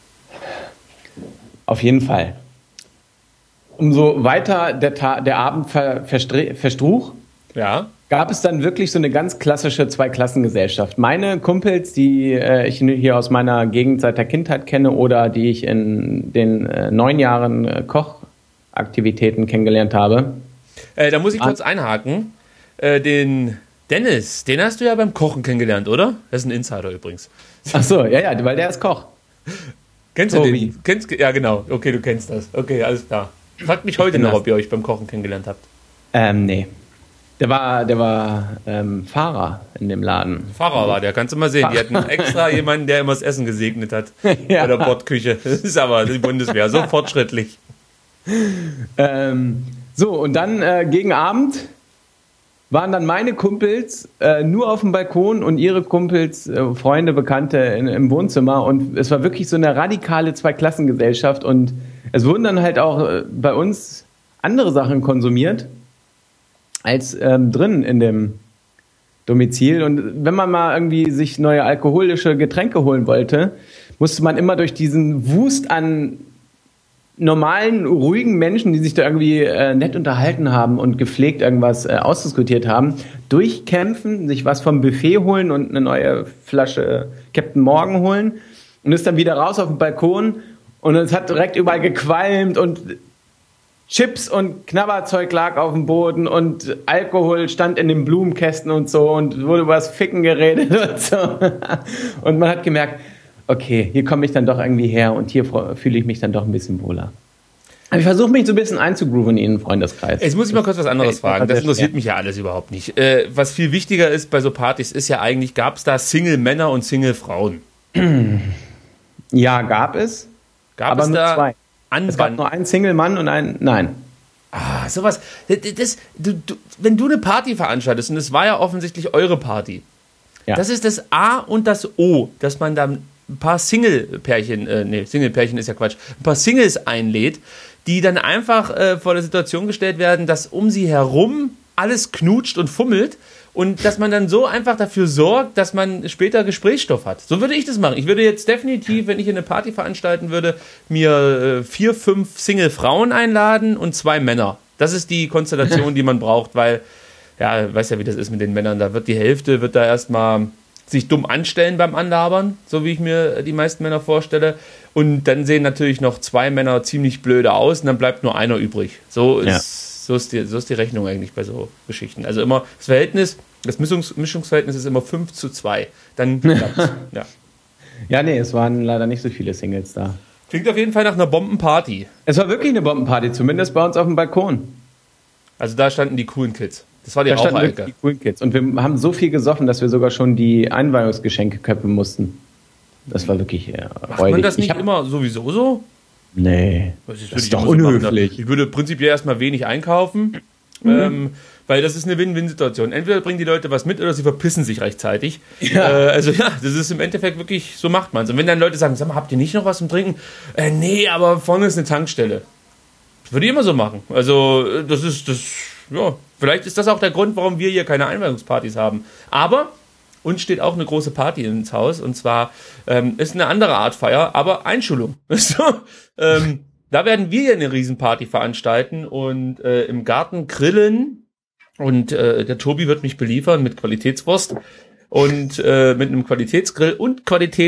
Auf jeden Fall. Umso weiter der, Ta- der Abend ver- verstre- verstruch,
ja.
gab es dann wirklich so eine ganz klassische Zweiklassengesellschaft. Meine Kumpels, die äh, ich hier aus meiner Gegend seit der Kindheit kenne oder die ich in den äh, neun Jahren äh, Kochaktivitäten kennengelernt habe.
Äh, da muss ich kurz einhaken. Äh, den Dennis, den hast du ja beim Kochen kennengelernt, oder? Das ist ein Insider übrigens.
Ach so, ja, ja, weil der ist Koch.
Kennst du
Tobi.
den? Kennst, ja, genau. Okay, du kennst das. Okay, alles klar. Fragt mich heute noch, ob ihr euch beim Kochen kennengelernt habt.
Ähm, nee. Der war, der war ähm, Fahrer in dem Laden.
Fahrer war der, kannst du mal sehen. Die hatten extra jemanden, der immer das Essen gesegnet hat.
Ja.
Bei der Bordküche. Das ist aber die Bundeswehr, so fortschrittlich.
Ähm, so, und dann äh, gegen Abend waren dann meine Kumpels äh, nur auf dem Balkon und ihre Kumpels, äh, Freunde, Bekannte in, im Wohnzimmer. Und es war wirklich so eine radikale Zweiklassengesellschaft. Und es wurden dann halt auch äh, bei uns andere Sachen konsumiert als ähm, drin in dem Domizil. Und wenn man mal irgendwie sich neue alkoholische Getränke holen wollte, musste man immer durch diesen Wust an normalen, ruhigen Menschen, die sich da irgendwie äh, nett unterhalten haben und gepflegt irgendwas äh, ausdiskutiert haben, durchkämpfen, sich was vom Buffet holen und eine neue Flasche Captain Morgan holen und ist dann wieder raus auf den Balkon und es hat direkt überall gequalmt und Chips und Knabberzeug lag auf dem Boden und Alkohol stand in den Blumenkästen und so und wurde über das Ficken geredet und so. Und man hat gemerkt, okay, hier komme ich dann doch irgendwie her und hier fühle ich mich dann doch ein bisschen wohler. Aber ich versuche mich so ein bisschen einzugrooven in Ihren Freundeskreis.
Jetzt muss ich mal kurz was anderes fragen. Das interessiert mich ja alles überhaupt nicht. Äh, was viel wichtiger ist bei so Partys, ist ja eigentlich, gab es da Single-Männer und Single-Frauen?
Ja, gab es.
Gab
aber
es
nur
da
zwei.
Anband-
Es gab nur einen Single-Mann und einen, nein.
Ah, sowas. Das, das, du, du, wenn du eine Party veranstaltest, und es war ja offensichtlich eure Party,
Ja.
das ist das A und das O, dass man da ein paar Single-Pärchen, äh, nee, Single-Pärchen ist ja Quatsch, ein paar Singles einlädt, die dann einfach äh, vor der Situation gestellt werden, dass um sie herum alles knutscht und fummelt und dass man dann so einfach dafür sorgt, dass man später Gesprächsstoff hat. So würde ich das machen. Ich würde jetzt definitiv, wenn ich eine Party veranstalten würde, mir äh, vier, fünf Single-Frauen einladen und zwei Männer. Das ist die Konstellation, die man braucht, weil, ja, weiß ja, wie das ist mit den Männern. Da wird die Hälfte, wird da erstmal sich dumm anstellen beim Anlabern, so wie ich mir die meisten Männer vorstelle. Und dann sehen natürlich noch zwei Männer ziemlich blöde aus und dann bleibt nur einer übrig. So ist, ja. so ist, die, so ist die Rechnung eigentlich bei so Geschichten. Also immer das Verhältnis, das Mischungs, Mischungsverhältnis ist immer fünf zu zwei. Dann klappt's. ja.
ja, nee, es waren leider nicht so viele Singles da.
Klingt auf jeden Fall nach einer Bombenparty.
Es war wirklich eine Bombenparty, zumindest bei uns auf dem Balkon.
Also da standen die coolen Kids. Das war die
Da standen
Raucherecke.
wirklich die coolen Kids. Und wir haben so viel gesoffen, dass wir sogar schon die Einweihungsgeschenke köpfen mussten. Das war wirklich äh,
Macht man das nicht
hab,
immer sowieso so?
Nee,
das ist,
das ist doch unhöflich.
Ich würde prinzipiell erstmal wenig einkaufen, mhm. ähm, weil das ist eine Win-Win-Situation. Entweder bringen die Leute was mit oder sie verpissen sich rechtzeitig. Ja. Äh, also ja, das ist im Endeffekt wirklich, so macht man es. Und wenn dann Leute sagen, sag mal, habt ihr nicht noch was zum Trinken? Äh, nee, aber vorne ist eine Tankstelle. Das würde ich immer so machen. Also das ist, das, ja, vielleicht ist das auch der Grund, warum wir hier keine Einweihungspartys haben. Aber uns steht auch eine große Party ins Haus, und zwar ähm, ist eine andere Art Feier, aber Einschulung. so, ähm, da werden wir hier eine Riesenparty veranstalten und äh, im Garten grillen, und äh, der Tobi wird mich beliefern mit Qualitätswurst und äh, mit einem Qualitätsgrill und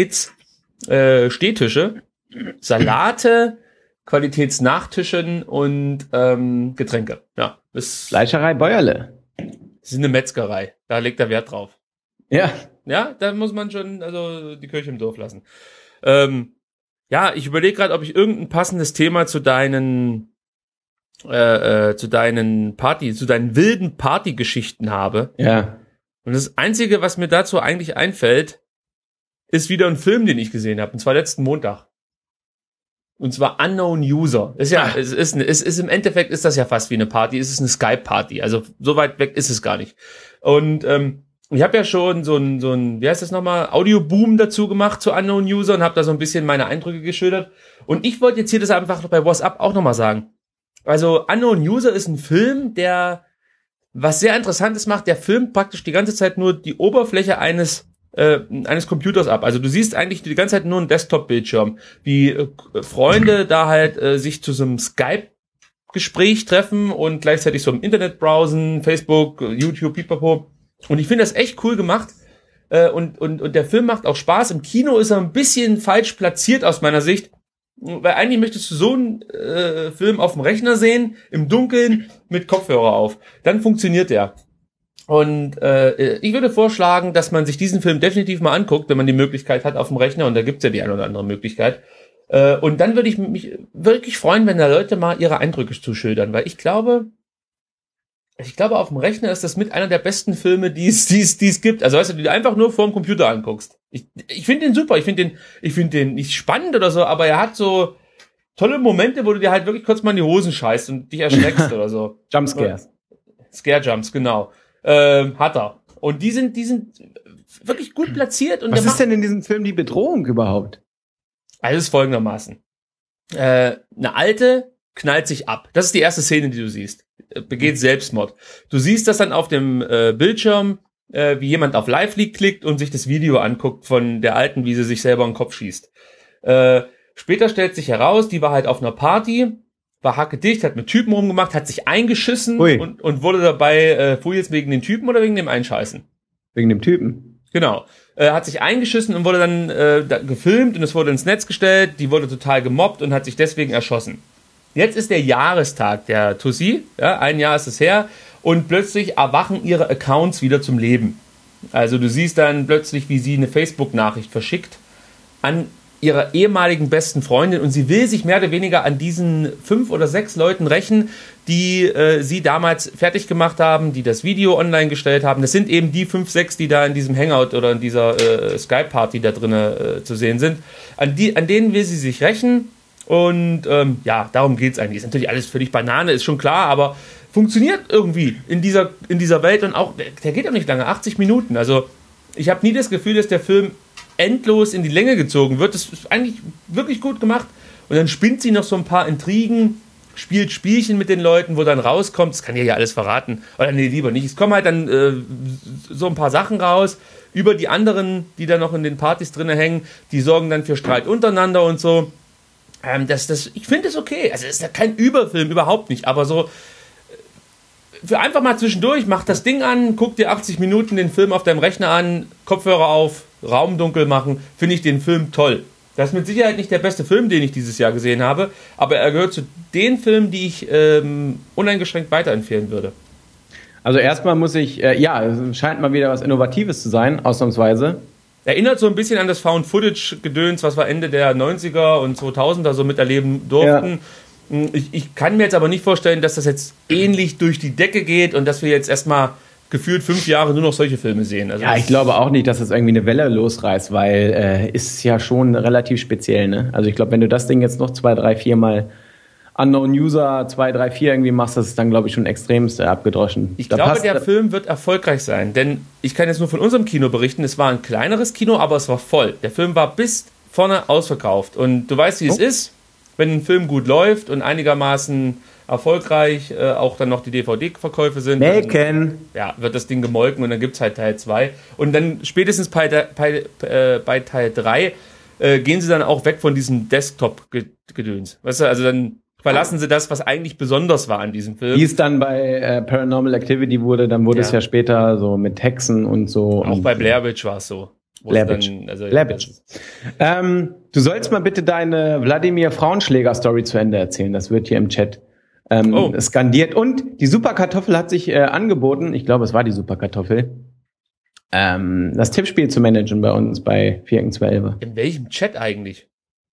Qualitätsstehtische, äh, Salate, Qualitätsnachtischen und ähm, Getränke. Ja, das
Fleischerei Bäuerle.
Das ist eine Metzgerei, da legt er Wert drauf.
Ja.
Ja, da muss man schon also die Kirche im Dorf lassen. Ähm, ja, ich überlege gerade, ob ich irgendein passendes Thema zu deinen äh, äh, zu deinen Party, zu deinen wilden Partygeschichten habe.
Ja.
Und das Einzige, was mir dazu eigentlich einfällt, ist wieder ein Film, den ich gesehen habe, und zwar letzten Montag. Und zwar Unknown User. Ist ja, ah. es ist, es ist im Endeffekt ist das ja fast wie eine Party. Es ist eine Skype-Party. Also so weit weg ist es gar nicht. Und ähm, ich habe ja schon so ein, so ein, wie heißt das nochmal, Audioboom dazu gemacht zu Unknown User und habe da so ein bisschen meine Eindrücke geschildert. Und ich wollte jetzt hier das einfach bei WhatsApp auch nochmal sagen. Also Unknown User ist ein Film, der was sehr Interessantes macht. Der filmt praktisch die ganze Zeit nur die Oberfläche eines äh, eines Computers ab. Also du siehst eigentlich die ganze Zeit nur einen Desktop-Bildschirm, wie äh, Freunde da halt äh, sich zu so einem Skype-Gespräch treffen und gleichzeitig so im Internet browsen, Facebook, YouTube, pipapo. Und ich finde das echt cool gemacht. Äh, und, und, und der Film macht auch Spaß. Im Kino ist er ein bisschen falsch platziert aus meiner Sicht. Weil eigentlich möchtest du so einen äh, Film auf dem Rechner sehen, im Dunkeln, mit Kopfhörer auf. Dann funktioniert der. Und äh, ich würde vorschlagen, dass man sich diesen Film definitiv mal anguckt, wenn man die Möglichkeit hat auf dem Rechner. Und da gibt's ja die eine oder andere Möglichkeit. Äh, und dann würde ich mich wirklich freuen, wenn da Leute mal ihre Eindrücke zuschildern. Weil ich glaube... Ich glaube, auf dem Rechner ist das mit einer der besten Filme, die es, die es, die es gibt. Also, weißt du, die du einfach nur vor dem Computer anguckst. Ich, ich finde den super. Ich finde den, ich finde den nicht spannend oder so, aber er hat so tolle Momente, wo du dir halt wirklich kurz mal in die Hosen scheißt und dich erschreckst oder so.
Jumpscares.
Scare Jumps, genau. Ähm, hat er. Und die sind, die sind wirklich gut platziert. Und
was ist denn in diesem Film die Bedrohung überhaupt?
Also, es ist folgendermaßen. Äh, eine Alte knallt sich ab. Das ist die erste Szene, die du siehst. Begeht Selbstmord. Du siehst das dann auf dem äh, Bildschirm, äh, wie jemand auf Live-Leak klickt und sich das Video anguckt von der Alten, wie sie sich selber in den Kopf schießt. Äh, später stellt sich heraus, die war halt auf einer Party, war hackedicht, hat mit Typen rumgemacht, hat sich eingeschissen und, und wurde dabei, äh, fuhr jetzt wegen den Typen oder wegen dem Einscheißen?
Wegen dem Typen.
Genau. Äh, hat sich eingeschissen und wurde dann äh, da gefilmt und es wurde ins Netz gestellt, die wurde total gemobbt und hat sich deswegen erschossen. Jetzt ist der Jahrestag der Tussi, ja, ein Jahr ist es her, und plötzlich erwachen ihre Accounts wieder zum Leben. Also du siehst dann plötzlich, wie sie eine Facebook-Nachricht verschickt an ihrer ehemaligen besten Freundin, und sie will sich mehr oder weniger an diesen fünf oder sechs Leuten rächen, die äh, sie damals fertig gemacht haben, die das Video online gestellt haben. Das sind eben die fünf, sechs, die da in diesem Hangout oder in dieser äh, Skype-Party da drinnen äh, zu sehen sind. An, die, an denen will sie sich rächen. Und ähm, ja, darum geht's eigentlich. Ist natürlich alles völlig Banane, ist schon klar, aber funktioniert irgendwie in dieser in dieser Welt. Und auch, der geht auch nicht lange, achtzig Minuten. Also ich habe nie das Gefühl, dass der Film endlos in die Länge gezogen wird. Das ist eigentlich wirklich gut gemacht. Und dann spinnt sie noch so ein paar Intrigen, spielt Spielchen mit den Leuten, wo dann rauskommt, das kann ja ja alles verraten, oder nee, lieber nicht. Es kommen halt dann äh, so ein paar Sachen raus über die anderen, die da noch in den Partys drinne hängen. Die sorgen dann für Streit untereinander und so. Ähm, das, das, ich finde es okay. Also es ist ja kein Überfilm, überhaupt nicht. Aber so für einfach mal zwischendurch, mach das Ding an, guck dir achtzig Minuten den Film auf deinem Rechner an, Kopfhörer auf, Raum dunkel machen, finde ich den Film toll. Das ist mit Sicherheit nicht der beste Film, den ich dieses Jahr gesehen habe, aber er gehört zu den Filmen, die ich ähm, uneingeschränkt weiterempfehlen würde.
Also erstmal muss ich, äh, ja, es scheint mal wieder was Innovatives zu sein, ausnahmsweise.
Erinnert so ein bisschen an das Found-Footage-Gedöns, was wir Ende der neunziger und zweitausender so miterleben durften. Ja. Ich, ich kann mir jetzt aber nicht vorstellen, dass das jetzt ähnlich durch die Decke geht und dass wir jetzt erstmal gefühlt fünf Jahre nur noch solche Filme sehen. Also
ja, ich glaube auch nicht, dass das irgendwie eine Welle losreißt, weil äh, ist ja schon relativ speziell, ne? Also ich glaube, wenn du das Ding jetzt noch zwei, drei, vier Mal Unknown User zwei, drei, vier irgendwie machst, das ist dann, glaube ich, schon extremst äh, abgedroschen.
Ich
da
glaube,
passt,
der Film wird erfolgreich sein, denn ich kann jetzt nur von unserem Kino berichten, es war ein kleineres Kino, aber es war voll. Der Film war bis vorne ausverkauft und du weißt, wie
oh.
es ist, wenn ein Film gut läuft und einigermaßen erfolgreich äh, auch dann noch die D V D-Verkäufe sind.
Melken.
Ja, wird das Ding gemolken und dann gibt es halt Teil zwei. Und dann spätestens bei, bei, äh, bei Teil drei äh, gehen sie dann auch weg von diesem Desktop-Gedöns. Weißt du, also dann verlassen sie das, was eigentlich besonders war an diesem Film.
Wie es dann bei äh, Paranormal Activity wurde, dann wurde
ja.
es ja später so mit Hexen und so.
Auch
und
bei Blair Witch war es so.
Blair Witch. Dann, also, Blair Witch. Ähm, du sollst mal bitte deine Wladimir Frauenschläger-Story zu Ende erzählen. Das wird hier im Chat ähm, oh. skandiert. Und die Superkartoffel hat sich äh, angeboten, ich glaube, es war die Superkartoffel, ähm, das Tippspiel zu managen bei uns bei vier gegen zwölf.
In welchem Chat eigentlich?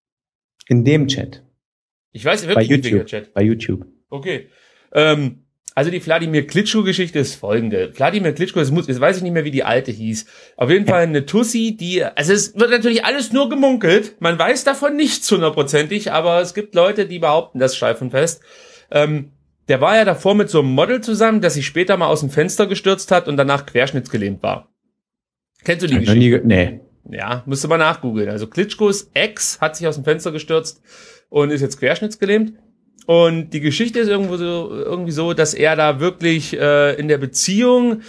In dem Chat.
Ich weiß wirklich
bei
nicht,
YouTube,
welcher Chat.
Bei YouTube.
Okay. Ähm, also die Wladimir Klitschko-Geschichte ist folgende. Wladimir Klitschko, das muss, jetzt weiß ich nicht mehr, wie die alte hieß. Auf jeden Fall eine Tussi, die, also es wird natürlich alles nur gemunkelt. Man weiß davon nichts hundertprozentig, aber es gibt Leute, die behaupten das steif und fest. Ähm, der war ja davor mit so einem Model zusammen, das sich später mal aus dem Fenster gestürzt hat und danach querschnittsgelähmt war. Kennst du die Geschichte?
Nie, nee.
Ja, müsste man nachgoogeln. Also Klitschkos Ex hat sich aus dem Fenster gestürzt und ist jetzt querschnittsgelähmt. Und die Geschichte ist irgendwo so, irgendwie so, dass er da wirklich äh, in der Beziehung,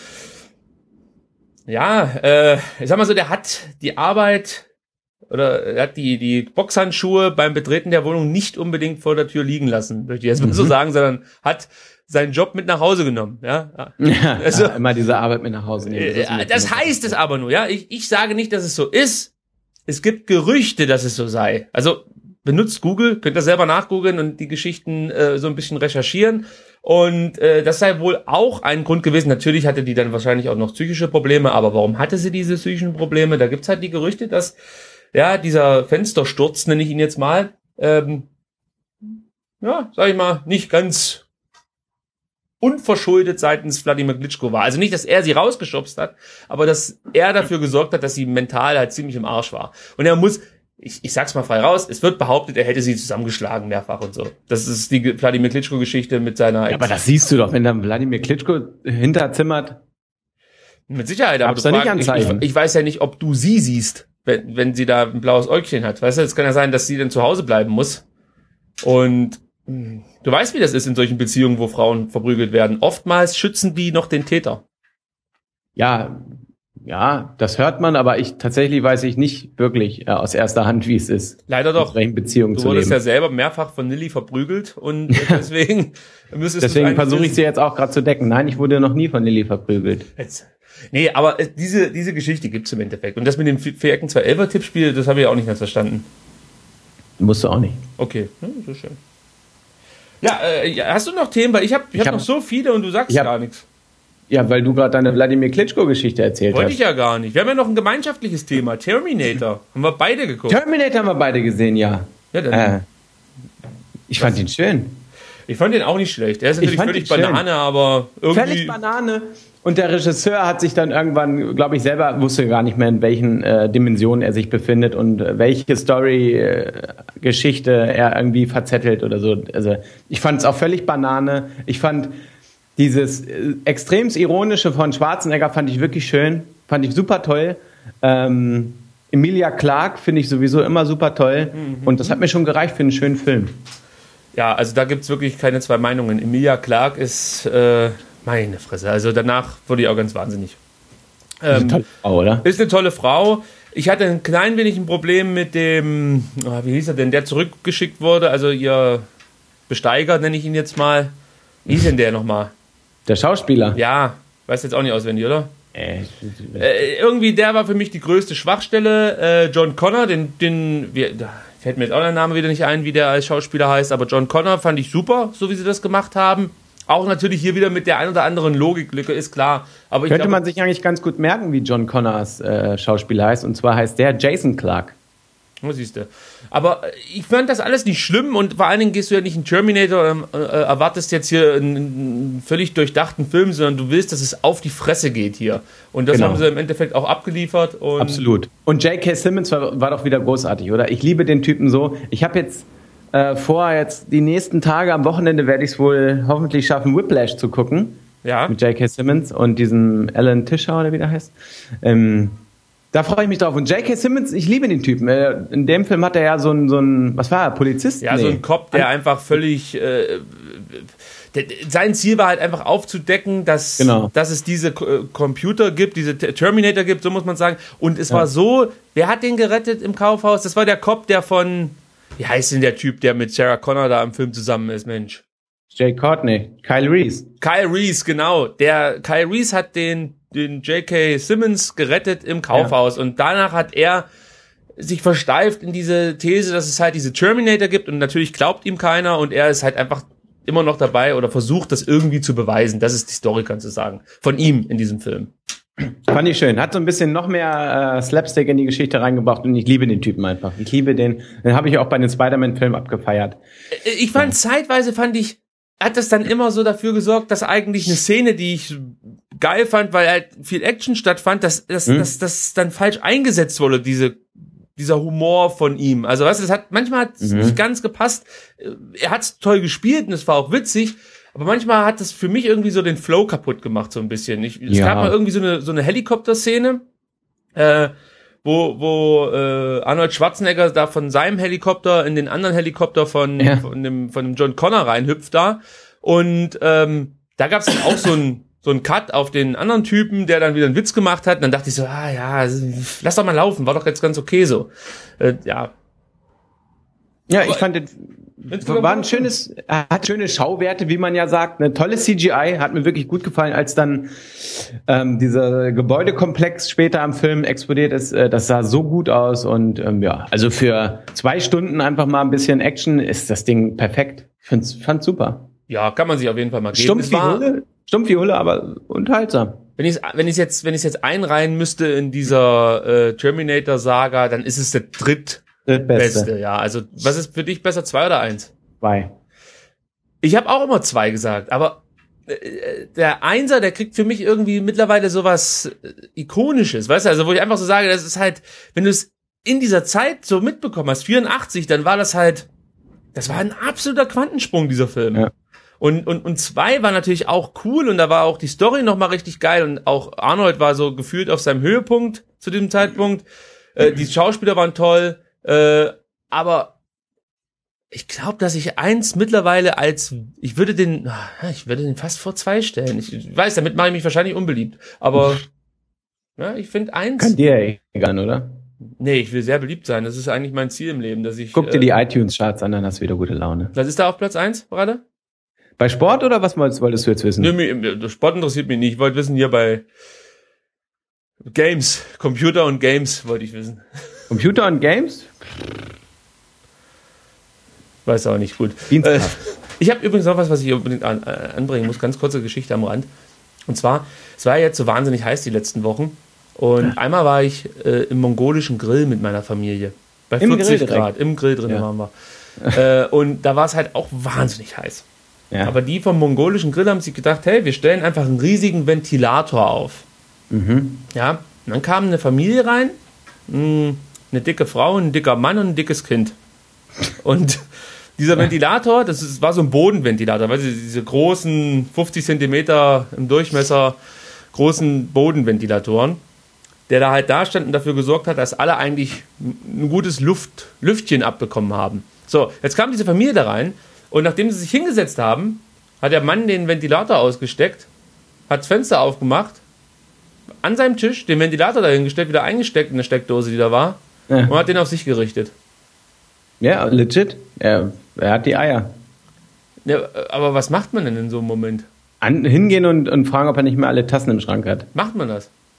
ja, äh, ich sag mal so, der hat die Arbeit oder er hat die die Boxhandschuhe beim Betreten der Wohnung nicht unbedingt vor der Tür liegen lassen, möchte ich jetzt mal mhm. so sagen, sondern hat seinen Job mit nach Hause genommen. Ja,
ja also, ja, immer diese Arbeit mit nach Hause nehmen.
Das, das heißt es aber nur, ja. Ich, ich sage nicht, dass es so ist. Es gibt Gerüchte, dass es so sei. Also benutzt Google, könnt ihr selber nachgoogeln und die Geschichten äh, so ein bisschen recherchieren. Und äh, das sei wohl auch ein Grund gewesen. Natürlich hatte die dann wahrscheinlich auch noch psychische Probleme, aber warum hatte sie diese psychischen Probleme? Da gibt's halt die Gerüchte, dass ja dieser Fenstersturz, nenne ich ihn jetzt mal, ähm, ja, sag ich mal, nicht ganz unverschuldet seitens Wladimir Klitschko war. Also nicht, dass er sie rausgeschubst hat, aber dass er dafür gesorgt hat, dass sie mental halt ziemlich im Arsch war. Und er muss, ich, ich sag's mal frei raus, es wird behauptet, er hätte sie zusammengeschlagen mehrfach und so. Das ist die Wladimir Klitschko-Geschichte mit seiner Ex.
Ja, aber das siehst du doch, wenn dann Wladimir Klitschko hinterzimmert.
Mit Sicherheit, aber du fragst, ich, ich, ich weiß ja nicht, ob du sie siehst, wenn, wenn sie da ein blaues Äugchen hat. Weißt du, es kann ja sein, dass sie dann zu Hause bleiben muss. Und du weißt, wie das ist in solchen Beziehungen, wo Frauen verprügelt werden. Oftmals schützen die noch den Täter.
Ja, ja, das hört man, aber ich tatsächlich weiß ich nicht wirklich äh, aus erster Hand, wie es ist.
Leider doch.
In Beziehungen
du
zu
wurdest
leben.
ja selber mehrfach von Lilly verprügelt und deswegen müsstest du
Deswegen versuche ich sie jetzt auch gerade zu decken. Nein, ich wurde noch nie von Lilly verprügelt.
Jetzt. Nee, aber diese diese Geschichte gibt's im Endeffekt. Und das mit dem vier Ecken zwei elfer Tippspiel, das habe ich auch nicht ganz verstanden.
Musst du auch nicht.
Okay, ja, so schön. Ja, äh, hast du noch Themen? Weil ich habe ich, ich hab, hab noch so viele und du sagst
hab,
gar nichts.
Ja, weil du gerade deine Wladimir Klitschko-Geschichte erzählt
Wollte
hast.
Wollte ich ja gar nicht. Wir haben ja noch ein gemeinschaftliches Thema. Terminator. Haben wir beide geguckt.
Terminator haben wir beide gesehen, ja.
Ja, dann.
Äh, ich fand ihn schön.
Ich fand ihn auch nicht schlecht. Er ist natürlich völlig Banane, aber irgendwie...
Völlig Banane. Und der Regisseur hat sich dann irgendwann, glaube ich, selber wusste gar nicht mehr, in welchen äh, Dimensionen er sich befindet und äh, welche Story-Geschichte äh, er irgendwie verzettelt oder so. Also ich fand es auch völlig Banane. Ich fand dieses äh, extrem ironische von Schwarzenegger fand ich wirklich schön. Fand ich super toll. Ähm, Emilia Clarke finde ich sowieso immer super toll. Mhm. Und das hat mir schon gereicht für einen schönen Film.
Ja, also da gibt's wirklich keine zwei Meinungen. Emilia Clarke ist... Äh Meine Fresse, also danach wurde ich auch ganz wahnsinnig.
Ähm, ist eine tolle Frau, oder?
Ist eine tolle Frau. Ich hatte ein klein wenig ein Problem mit dem, oh, wie hieß er denn, der zurückgeschickt wurde, also ihr Besteiger, nenne ich ihn jetzt mal. Wie hieß denn der nochmal?
Der Schauspieler?
Ja, weiß jetzt auch nicht auswendig, oder?
Äh,
Äh, irgendwie, der war für mich die größte Schwachstelle. Äh, John Connor, den, den, wir, da fällt mir jetzt auch der Name wieder nicht ein, wie der als Schauspieler heißt, aber John Connor fand ich super, so wie sie das gemacht haben. Auch natürlich hier wieder mit der ein oder anderen Logiklücke, ist klar. Aber ich
könnte
glaube,
man sich eigentlich ganz gut merken, wie John Connors äh, Schauspieler heißt. Und zwar heißt der Jason Clarke.
Was siehst du? Aber ich fand das alles nicht schlimm und vor allen Dingen gehst du ja nicht in Terminator und äh, erwartest jetzt hier einen, einen völlig durchdachten Film, sondern du willst, dass es auf die Fresse geht hier. Und das
Genau.
haben sie im Endeffekt auch abgeliefert. Und
Absolut. Und J K. Simmons war, war doch wieder großartig, oder? Ich liebe den Typen so. Ich habe jetzt äh, vor, jetzt die nächsten Tage am Wochenende werde ich es wohl hoffentlich schaffen, Whiplash zu gucken.
Ja.
Mit J K. Simmons und diesem Alan Tischer, oder wie der heißt. Ähm, Da freue ich mich drauf. Und J K. Simmons, ich liebe den Typen. In dem Film hat er ja so ein, so ein was war er, Polizist?
Ja,
nee.
so ein Cop, der einfach völlig, äh, der, sein Ziel war halt einfach aufzudecken, dass,
Genau.
dass es diese äh, Computer gibt, diese T- Terminator gibt, so muss man sagen. Und es
Ja.
war so, wer hat den gerettet im Kaufhaus? Das war der Cop, der von, wie heißt denn der Typ, der mit Sarah Connor da im Film zusammen ist, Mensch?
Jay Courtney, Kyle Reese.
Kyle Reese, genau. Der Kyle Reese hat den, den J K. Simmons gerettet im Kaufhaus und danach hat er sich versteift in diese These, dass es halt diese Terminator gibt und natürlich glaubt ihm keiner und er ist halt einfach immer noch dabei oder versucht, das irgendwie zu beweisen. Das ist die Story, kannst du sagen, von ihm in diesem Film.
Fand ich schön. Hat so ein bisschen noch mehr äh, Slapstick in die Geschichte reingebracht und ich liebe den Typen einfach. Ich liebe den. Den habe ich auch bei den Spider-Man-Filmen abgefeiert.
Ich fand, zeitweise fand ich, hat das dann immer so dafür gesorgt, dass eigentlich eine Szene, die ich geil fand, weil halt viel Action stattfand, dass das
Hm.
dass, dass dann falsch eingesetzt wurde, diese dieser Humor von ihm. Also weißt du, es hat manchmal hat es
Mhm.
nicht ganz gepasst. Er hat's toll gespielt und es war auch witzig, aber manchmal hat das für mich irgendwie so den Flow kaputt gemacht so ein bisschen. Ich, es
Ja.
gab mal irgendwie so eine so eine Helikopterszene, äh, wo wo äh, Arnold Schwarzenegger da von seinem Helikopter in den anderen Helikopter von
Ja.
von dem von dem John Connor reinhüpft da und ähm, da gab's dann auch so ein so ein Cut auf den anderen Typen, der dann wieder einen Witz gemacht hat und dann dachte ich so, ah ja, lass doch mal laufen, war doch jetzt ganz okay so. Äh, ja.
Ja,
Aber
ich fand den
insgesamt
war ein schönes, hat schöne Schauwerte, wie man ja sagt, eine tolle C G I, hat mir wirklich gut gefallen, als dann ähm, dieser Gebäudekomplex später am Film explodiert ist, äh, das sah so gut aus und ähm, ja, also für zwei Stunden einfach mal ein bisschen Action ist das Ding perfekt. Ich find's, fand's super.
Ja, kann man sich auf jeden Fall mal geben.
Stumpf
Es
wie
war,
Hulle, stumpf wie Hulle, aber unterhaltsam.
wenn ich wenn ich jetzt wenn ich jetzt einreihen müsste in dieser äh, Terminator Saga, dann ist es der drittbeste.
Das Beste.
Ja, also was ist für dich besser, zwei oder eins?
Zwei.
Ich habe auch immer zwei gesagt, aber äh, der Einser, der kriegt für mich irgendwie mittlerweile sowas äh, Ikonisches, weißt du, also wo ich einfach so sage, das ist halt, wenn du es in dieser Zeit so mitbekommen hast, vierundachtzig, dann war das halt, das war ein absoluter Quantensprung, dieser Film.
Ja.
Und, und, und zwei war natürlich auch cool und da war auch die Story nochmal richtig geil und auch Arnold war so gefühlt auf seinem Höhepunkt zu dem Zeitpunkt. Äh, die Schauspieler waren toll, äh, aber ich glaube, dass ich eins mittlerweile als, ich würde den, ich würde den fast vor zwei stellen. Ich weiß, damit mache ich mich wahrscheinlich unbeliebt, aber ja, ich finde eins.
Kann dir egal, oder?
Nee, ich will sehr beliebt sein. Das ist eigentlich mein Ziel im Leben, dass ich.
Guck dir
äh,
die iTunes-Charts an, dann hast du wieder gute Laune.
Was ist da auf Platz eins gerade?
Bei Sport oder was wolltest, wolltest du jetzt wissen?
Nö, mir, der Sport interessiert mich nicht. Ich wollte wissen, hier bei Games, Computer und Games wollte ich wissen.
Computer und Games?
Weiß auch nicht, gut. Äh,
Dienstag.
ich habe übrigens noch was, was ich unbedingt an, äh, anbringen muss. Ganz kurze Geschichte am Rand. Und zwar, es war ja jetzt so wahnsinnig heiß die letzten Wochen. Und einmal war ich äh, im mongolischen Grill mit meiner Familie. Bei
Im
vierzig
Grill direkt?
Grad. Im Grill drin
Ja.
waren wir. äh, und da war es halt auch wahnsinnig heiß.
Ja.
Aber die vom mongolischen Grill haben sich gedacht, hey, wir stellen einfach einen riesigen Ventilator auf.
Mhm.
Ja, und dann kam eine Familie rein, mh, eine dicke Frau, ein dicker Mann und ein dickes Kind. Und dieser Ventilator, das ist, war so ein Bodenventilator, weißt du, diese großen fünfzig Zentimeter im Durchmesser großen Bodenventilatoren, der da halt da stand und dafür gesorgt hat, dass alle eigentlich ein gutes Luft, Lüftchen abbekommen haben. So, jetzt kam diese Familie da rein und nachdem sie sich hingesetzt haben, hat der Mann den Ventilator ausgesteckt, hat das Fenster aufgemacht, an seinem Tisch den Ventilator dahingestellt, wieder eingesteckt in der Steckdose, die da war,
Ja.
und hat den auf sich gerichtet.
Ja, legit. Er, er hat die Eier.
Ja, aber was macht man denn in so einem Moment?
An, hingehen und, und fragen, ob er nicht mehr alle Tassen im Schrank hat.
Macht man das?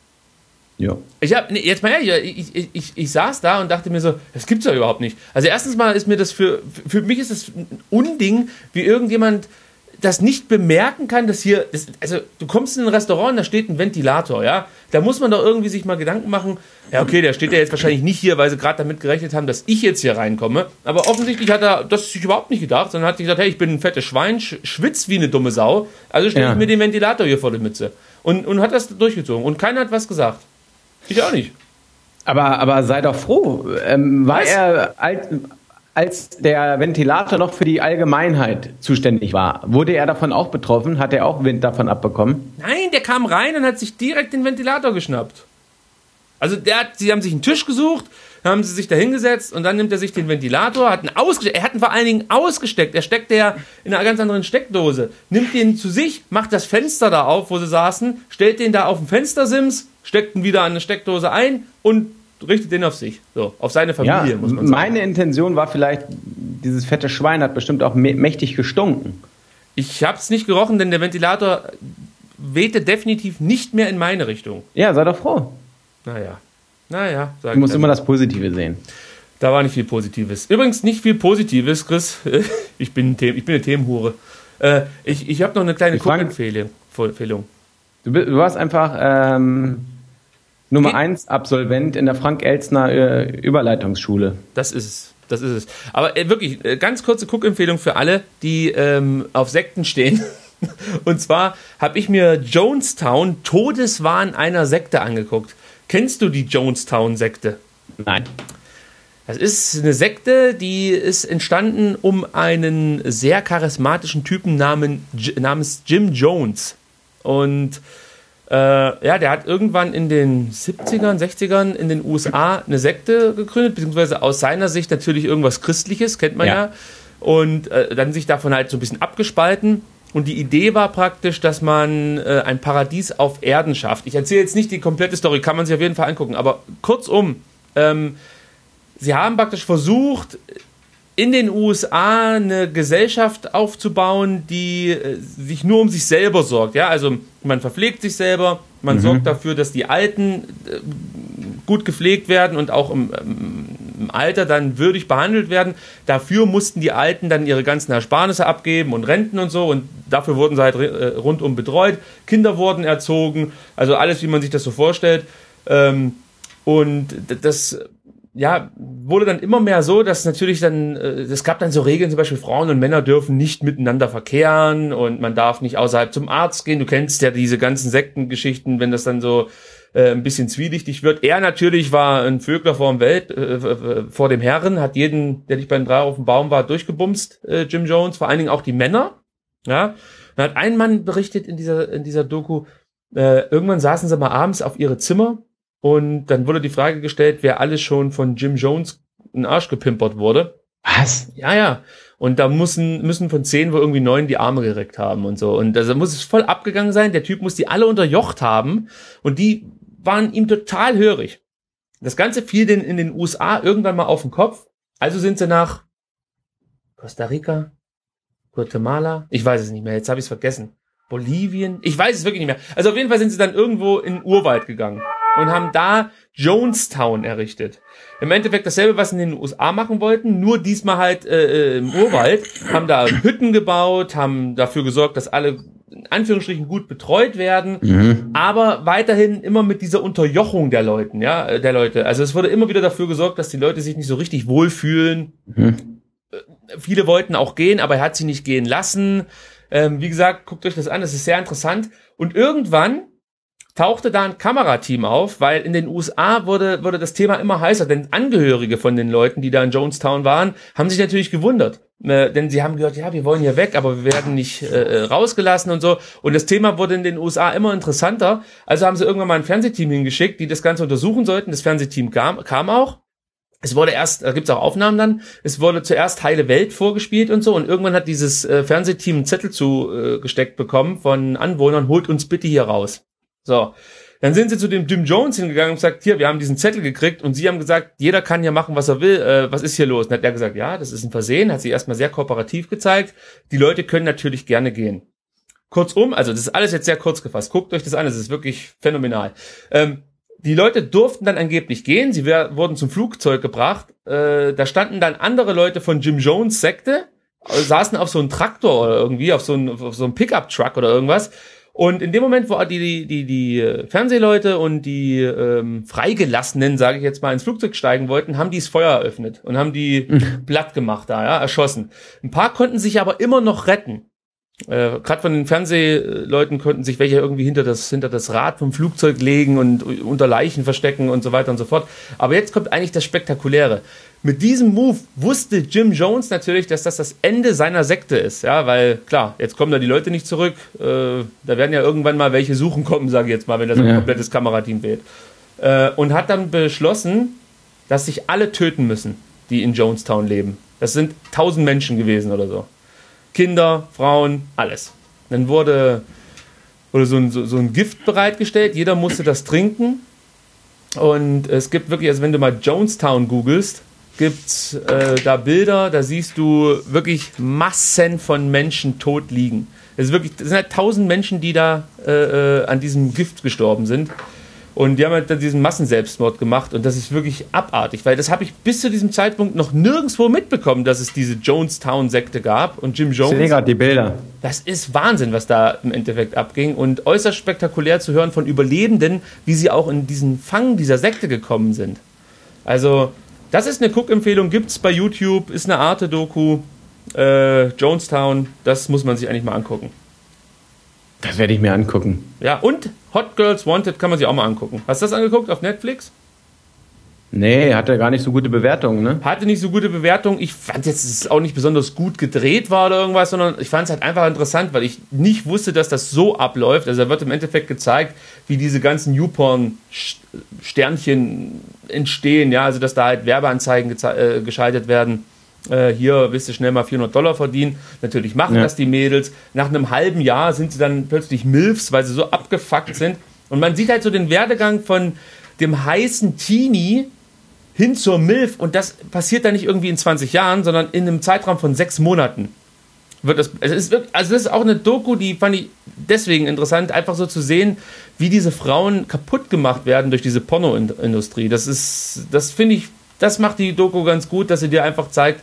Ja.
Ich hab, nee, jetzt mal ehrlich, ich, ich, ich, ich saß da und dachte mir so, das gibt's ja überhaupt nicht. Also erstens mal ist mir das für, für mich ist das ein Unding, wie irgendjemand das nicht bemerken kann, dass hier, das, also du kommst in ein Restaurant, da steht ein Ventilator, ja, da muss man doch irgendwie sich mal Gedanken machen, ja okay, der steht ja jetzt wahrscheinlich nicht hier, weil sie gerade damit gerechnet haben, dass ich jetzt hier reinkomme, aber offensichtlich hat er das sich überhaupt nicht gedacht, sondern hat sich gesagt, hey, ich bin ein fettes Schwein, sch- schwitz wie eine dumme Sau, also stelle
Ja.
ich mir den Ventilator hier vor die Mütze und, und hat das durchgezogen und keiner hat was gesagt. Ich auch nicht.
Aber, aber sei doch froh. Ähm, war
Was?
er, als, als der Ventilator noch für die Allgemeinheit zuständig war, wurde er davon auch betroffen? Hat er auch Wind davon abbekommen?
Nein, der kam rein und hat sich direkt den Ventilator geschnappt. Also der hat, sie haben sich einen Tisch gesucht, dann haben sie sich da hingesetzt und dann nimmt er sich den Ventilator, hat ihn ausgesteckt, er hat ihn vor allen Dingen ausgesteckt, er steckt ja in einer ganz anderen Steckdose, nimmt den zu sich, macht das Fenster da auf, wo sie saßen, stellt den da auf den Fenstersims, steckt ihn wieder an eine Steckdose ein und richtet den auf sich, so, auf seine Familie,
Ja,
muss man sagen.
meine Intention war vielleicht, dieses fette Schwein hat bestimmt auch mä- mächtig gestunken.
Ich hab's nicht gerochen, denn der Ventilator wehte definitiv nicht mehr in meine Richtung.
Ja, sei doch froh.
Naja, naja, sag
Du musst
ich dann.
immer das Positive sehen.
Da war nicht viel Positives. Übrigens nicht viel Positives, Chris. Ich bin, ein The- ich bin eine Themenhure. Äh, ich ich habe noch eine kleine
Die Frank-
Guckempfehlung. Empfehlung.
Du, bi- du warst einfach ähm, Nummer
Geht-
eins Absolvent in der Frank-Elstner äh, Überleitungsschule.
Das ist es. Das ist es. Aber äh, wirklich, äh, ganz kurze Guckempfehlung für alle, die ähm, auf Sekten stehen. Und zwar habe ich mir Jonestown, Todeswahn einer Sekte angeguckt. Kennst du die Jonestown-Sekte?
Nein.
Das ist eine Sekte, die ist entstanden um einen sehr charismatischen Typen namen, J- namens Jim Jones. Und äh, ja, der hat irgendwann in den siebzigern, sechzigern in den U S A eine Sekte gegründet, beziehungsweise aus seiner Sicht natürlich irgendwas Christliches, kennt man ja.
Ja.
Und äh, dann sich davon halt so ein bisschen abgespalten. Und die Idee war praktisch, dass man äh, ein Paradies auf Erden schafft. Ich erzähle jetzt nicht die komplette Story, kann man sich auf jeden Fall angucken. Aber kurzum, ähm, sie haben praktisch versucht, in den U S A eine Gesellschaft aufzubauen, die äh, sich nur um sich selber sorgt. Ja, also man verpflegt sich selber, man
Mhm.
sorgt dafür, dass die Alten äh, gut gepflegt werden und auch im, im Alter dann würdig behandelt werden. Dafür mussten die Alten dann ihre ganzen Ersparnisse abgeben und Renten und so und dafür wurden sie halt äh, rundum betreut. Kinder wurden erzogen, also alles, wie man sich das so vorstellt. Ähm, und d- das ja, wurde dann immer mehr so, dass natürlich dann, äh, es gab dann so Regeln, zum Beispiel Frauen und Männer dürfen nicht miteinander verkehren und man darf nicht außerhalb zum Arzt gehen. Du kennst ja diese ganzen Sektengeschichten, wenn das dann so äh, ein bisschen zwielichtig wird. Er natürlich war ein Vögler vor dem Welt, äh, vor dem Herren, hat jeden, der nicht bei den drei auf dem Baum war, durchgebumst, äh, Jim Jones, vor allen Dingen auch die Männer. Ja, dann hat ein Mann berichtet in dieser, in dieser Doku, äh, irgendwann saßen sie mal abends auf ihre Zimmer und dann wurde die Frage gestellt, wer alles schon von Jim Jones in den Arsch gepimpert wurde.
Was?
Ja, ja. Und da müssen, müssen von zehn wohl irgendwie neun die Arme gereckt haben und so. Und da muss es voll abgegangen sein. Der Typ muss die alle unterjocht haben. Und die waren ihm total hörig. Das Ganze fiel denn in den U S A irgendwann mal auf den Kopf. Also sind sie nach Costa Rica, Guatemala, ich weiß es nicht mehr, jetzt habe ich es vergessen. Bolivien, ich weiß es wirklich nicht mehr. Also auf jeden Fall sind sie dann irgendwo in den Urwald gegangen und haben da Jonestown errichtet. Im Endeffekt dasselbe, was sie in den U S A machen wollten, nur diesmal halt äh, im Urwald, haben da Hütten gebaut, haben dafür gesorgt, dass alle in Anführungsstrichen gut betreut werden,
Mhm.
aber weiterhin immer mit dieser Unterjochung der Leuten, ja, äh, der Leute. Also es wurde immer wieder dafür gesorgt, dass die Leute sich nicht so richtig wohlfühlen.
Mhm.
Viele wollten auch gehen, aber er hat sie nicht gehen lassen. Ähm, wie gesagt, guckt euch das an, das ist sehr interessant. Und irgendwann tauchte da ein Kamerateam auf, weil in den U S A wurde, wurde das Thema immer heißer, denn Angehörige von den Leuten, die da in Jonestown waren, haben sich natürlich gewundert. Äh, denn sie haben gehört, ja, wir wollen hier weg, aber wir werden nicht äh, rausgelassen und so. Und das Thema wurde in den U S A immer interessanter. Also haben sie irgendwann mal ein Fernsehteam hingeschickt, die das Ganze untersuchen sollten. Das Fernsehteam kam, kam auch. Es wurde erst, da gibt's auch Aufnahmen dann, es wurde zuerst Heile Welt vorgespielt und so und irgendwann hat dieses äh, Fernsehteam einen Zettel zugesteckt äh, bekommen von Anwohnern, holt uns bitte hier raus. So, dann sind sie zu dem Jim Jones hingegangen und gesagt, hier, wir haben diesen Zettel gekriegt und sie haben gesagt, jeder kann hier machen, was er will, äh, was ist hier los? Und hat er gesagt, ja, das ist ein Versehen, hat sich erstmal sehr kooperativ gezeigt, die Leute können natürlich gerne gehen. Kurzum, also das ist alles jetzt sehr kurz gefasst, guckt euch das an, das ist wirklich phänomenal. Ähm, die Leute durften dann angeblich gehen, sie wär, wurden zum Flugzeug gebracht, äh, da standen dann andere Leute von Jim Jones Sekte, saßen auf so einem Traktor oder irgendwie, auf so einem, auf so einem Pickup-Truck oder irgendwas. Und in dem Moment, wo die, die, die, die Fernsehleute und die ähm, Freigelassenen, sage ich jetzt mal, ins Flugzeug steigen wollten, haben die das Feuer eröffnet und haben die mhm. platt gemacht da, ja, erschossen. Ein paar konnten sich aber immer noch retten. Äh, Gerade von den Fernsehleuten konnten sich welche irgendwie hinter das, hinter das Rad vom Flugzeug legen und unter Leichen verstecken und so weiter und so fort. Aber jetzt kommt eigentlich das Spektakuläre. Mit diesem Move wusste Jim Jones natürlich, dass das das Ende seiner Sekte ist. Ja, weil, klar, jetzt kommen da die Leute nicht zurück. Äh, da werden ja irgendwann mal welche suchen kommen, sage ich jetzt mal, wenn das ja. ein komplettes Kamerateam wählt. Äh, und hat dann beschlossen, dass sich alle töten müssen, die in Jonestown leben. Das sind tausend Menschen gewesen oder so. Kinder, Frauen, alles. Dann wurde, wurde so, ein, so, so ein Gift bereitgestellt. Jeder musste das trinken. Und es gibt wirklich, also wenn du mal Jonestown googelst, gibt's äh, da Bilder, da siehst du wirklich Massen von Menschen tot liegen. Es ist wirklich, es sind halt tausend Menschen, die da äh, äh, an diesem Gift gestorben sind. Und die haben halt dann diesen Massenselbstmord gemacht und das ist wirklich abartig, weil das habe ich bis zu diesem Zeitpunkt noch nirgendwo mitbekommen, dass es diese Jonestown-Sekte gab und Jim Jones.
Ich sehe gerade die Bilder.
Das ist Wahnsinn, was da im Endeffekt abging und äußerst spektakulär zu hören von Überlebenden, wie sie auch in diesen Fang dieser Sekte gekommen sind. Also, das ist eine Guckempfehlung, gibt's bei YouTube, ist eine Arte-Doku, äh, Jonestown, das muss man sich eigentlich mal angucken.
Das werde ich mir angucken.
Ja, und Hot Girls Wanted kann man sich auch mal angucken. Hast du das angeguckt auf Netflix?
Nee, hatte gar nicht so gute Bewertungen, ne?
Hatte nicht so gute Bewertungen. Ich fand jetzt, dass es auch nicht besonders gut gedreht war oder irgendwas, sondern ich fand es halt einfach interessant, weil ich nicht wusste, dass das so abläuft. Also da wird im Endeffekt gezeigt, wie diese ganzen YouPorn-Sternchen entstehen, ja, also dass da halt Werbeanzeigen geze- äh, geschaltet werden. Äh, hier willst du schnell mal vierhundert Dollar verdienen. Natürlich machen ja. das die Mädels. Nach einem halben Jahr sind sie dann plötzlich Milfs, weil sie so abgefuckt sind. Und man sieht halt so den Werdegang von dem heißen Teenie hin zur Milf. Und das passiert dann nicht irgendwie in zwanzig Jahren, sondern in einem Zeitraum von sechs Monaten. Wird das, also, es ist wirklich, also das ist auch eine Doku, die fand ich deswegen interessant, einfach so zu sehen, wie diese Frauen kaputt gemacht werden durch diese Pornoindustrie. Das ist, das finde ich, das macht die Doku ganz gut, dass sie dir einfach zeigt,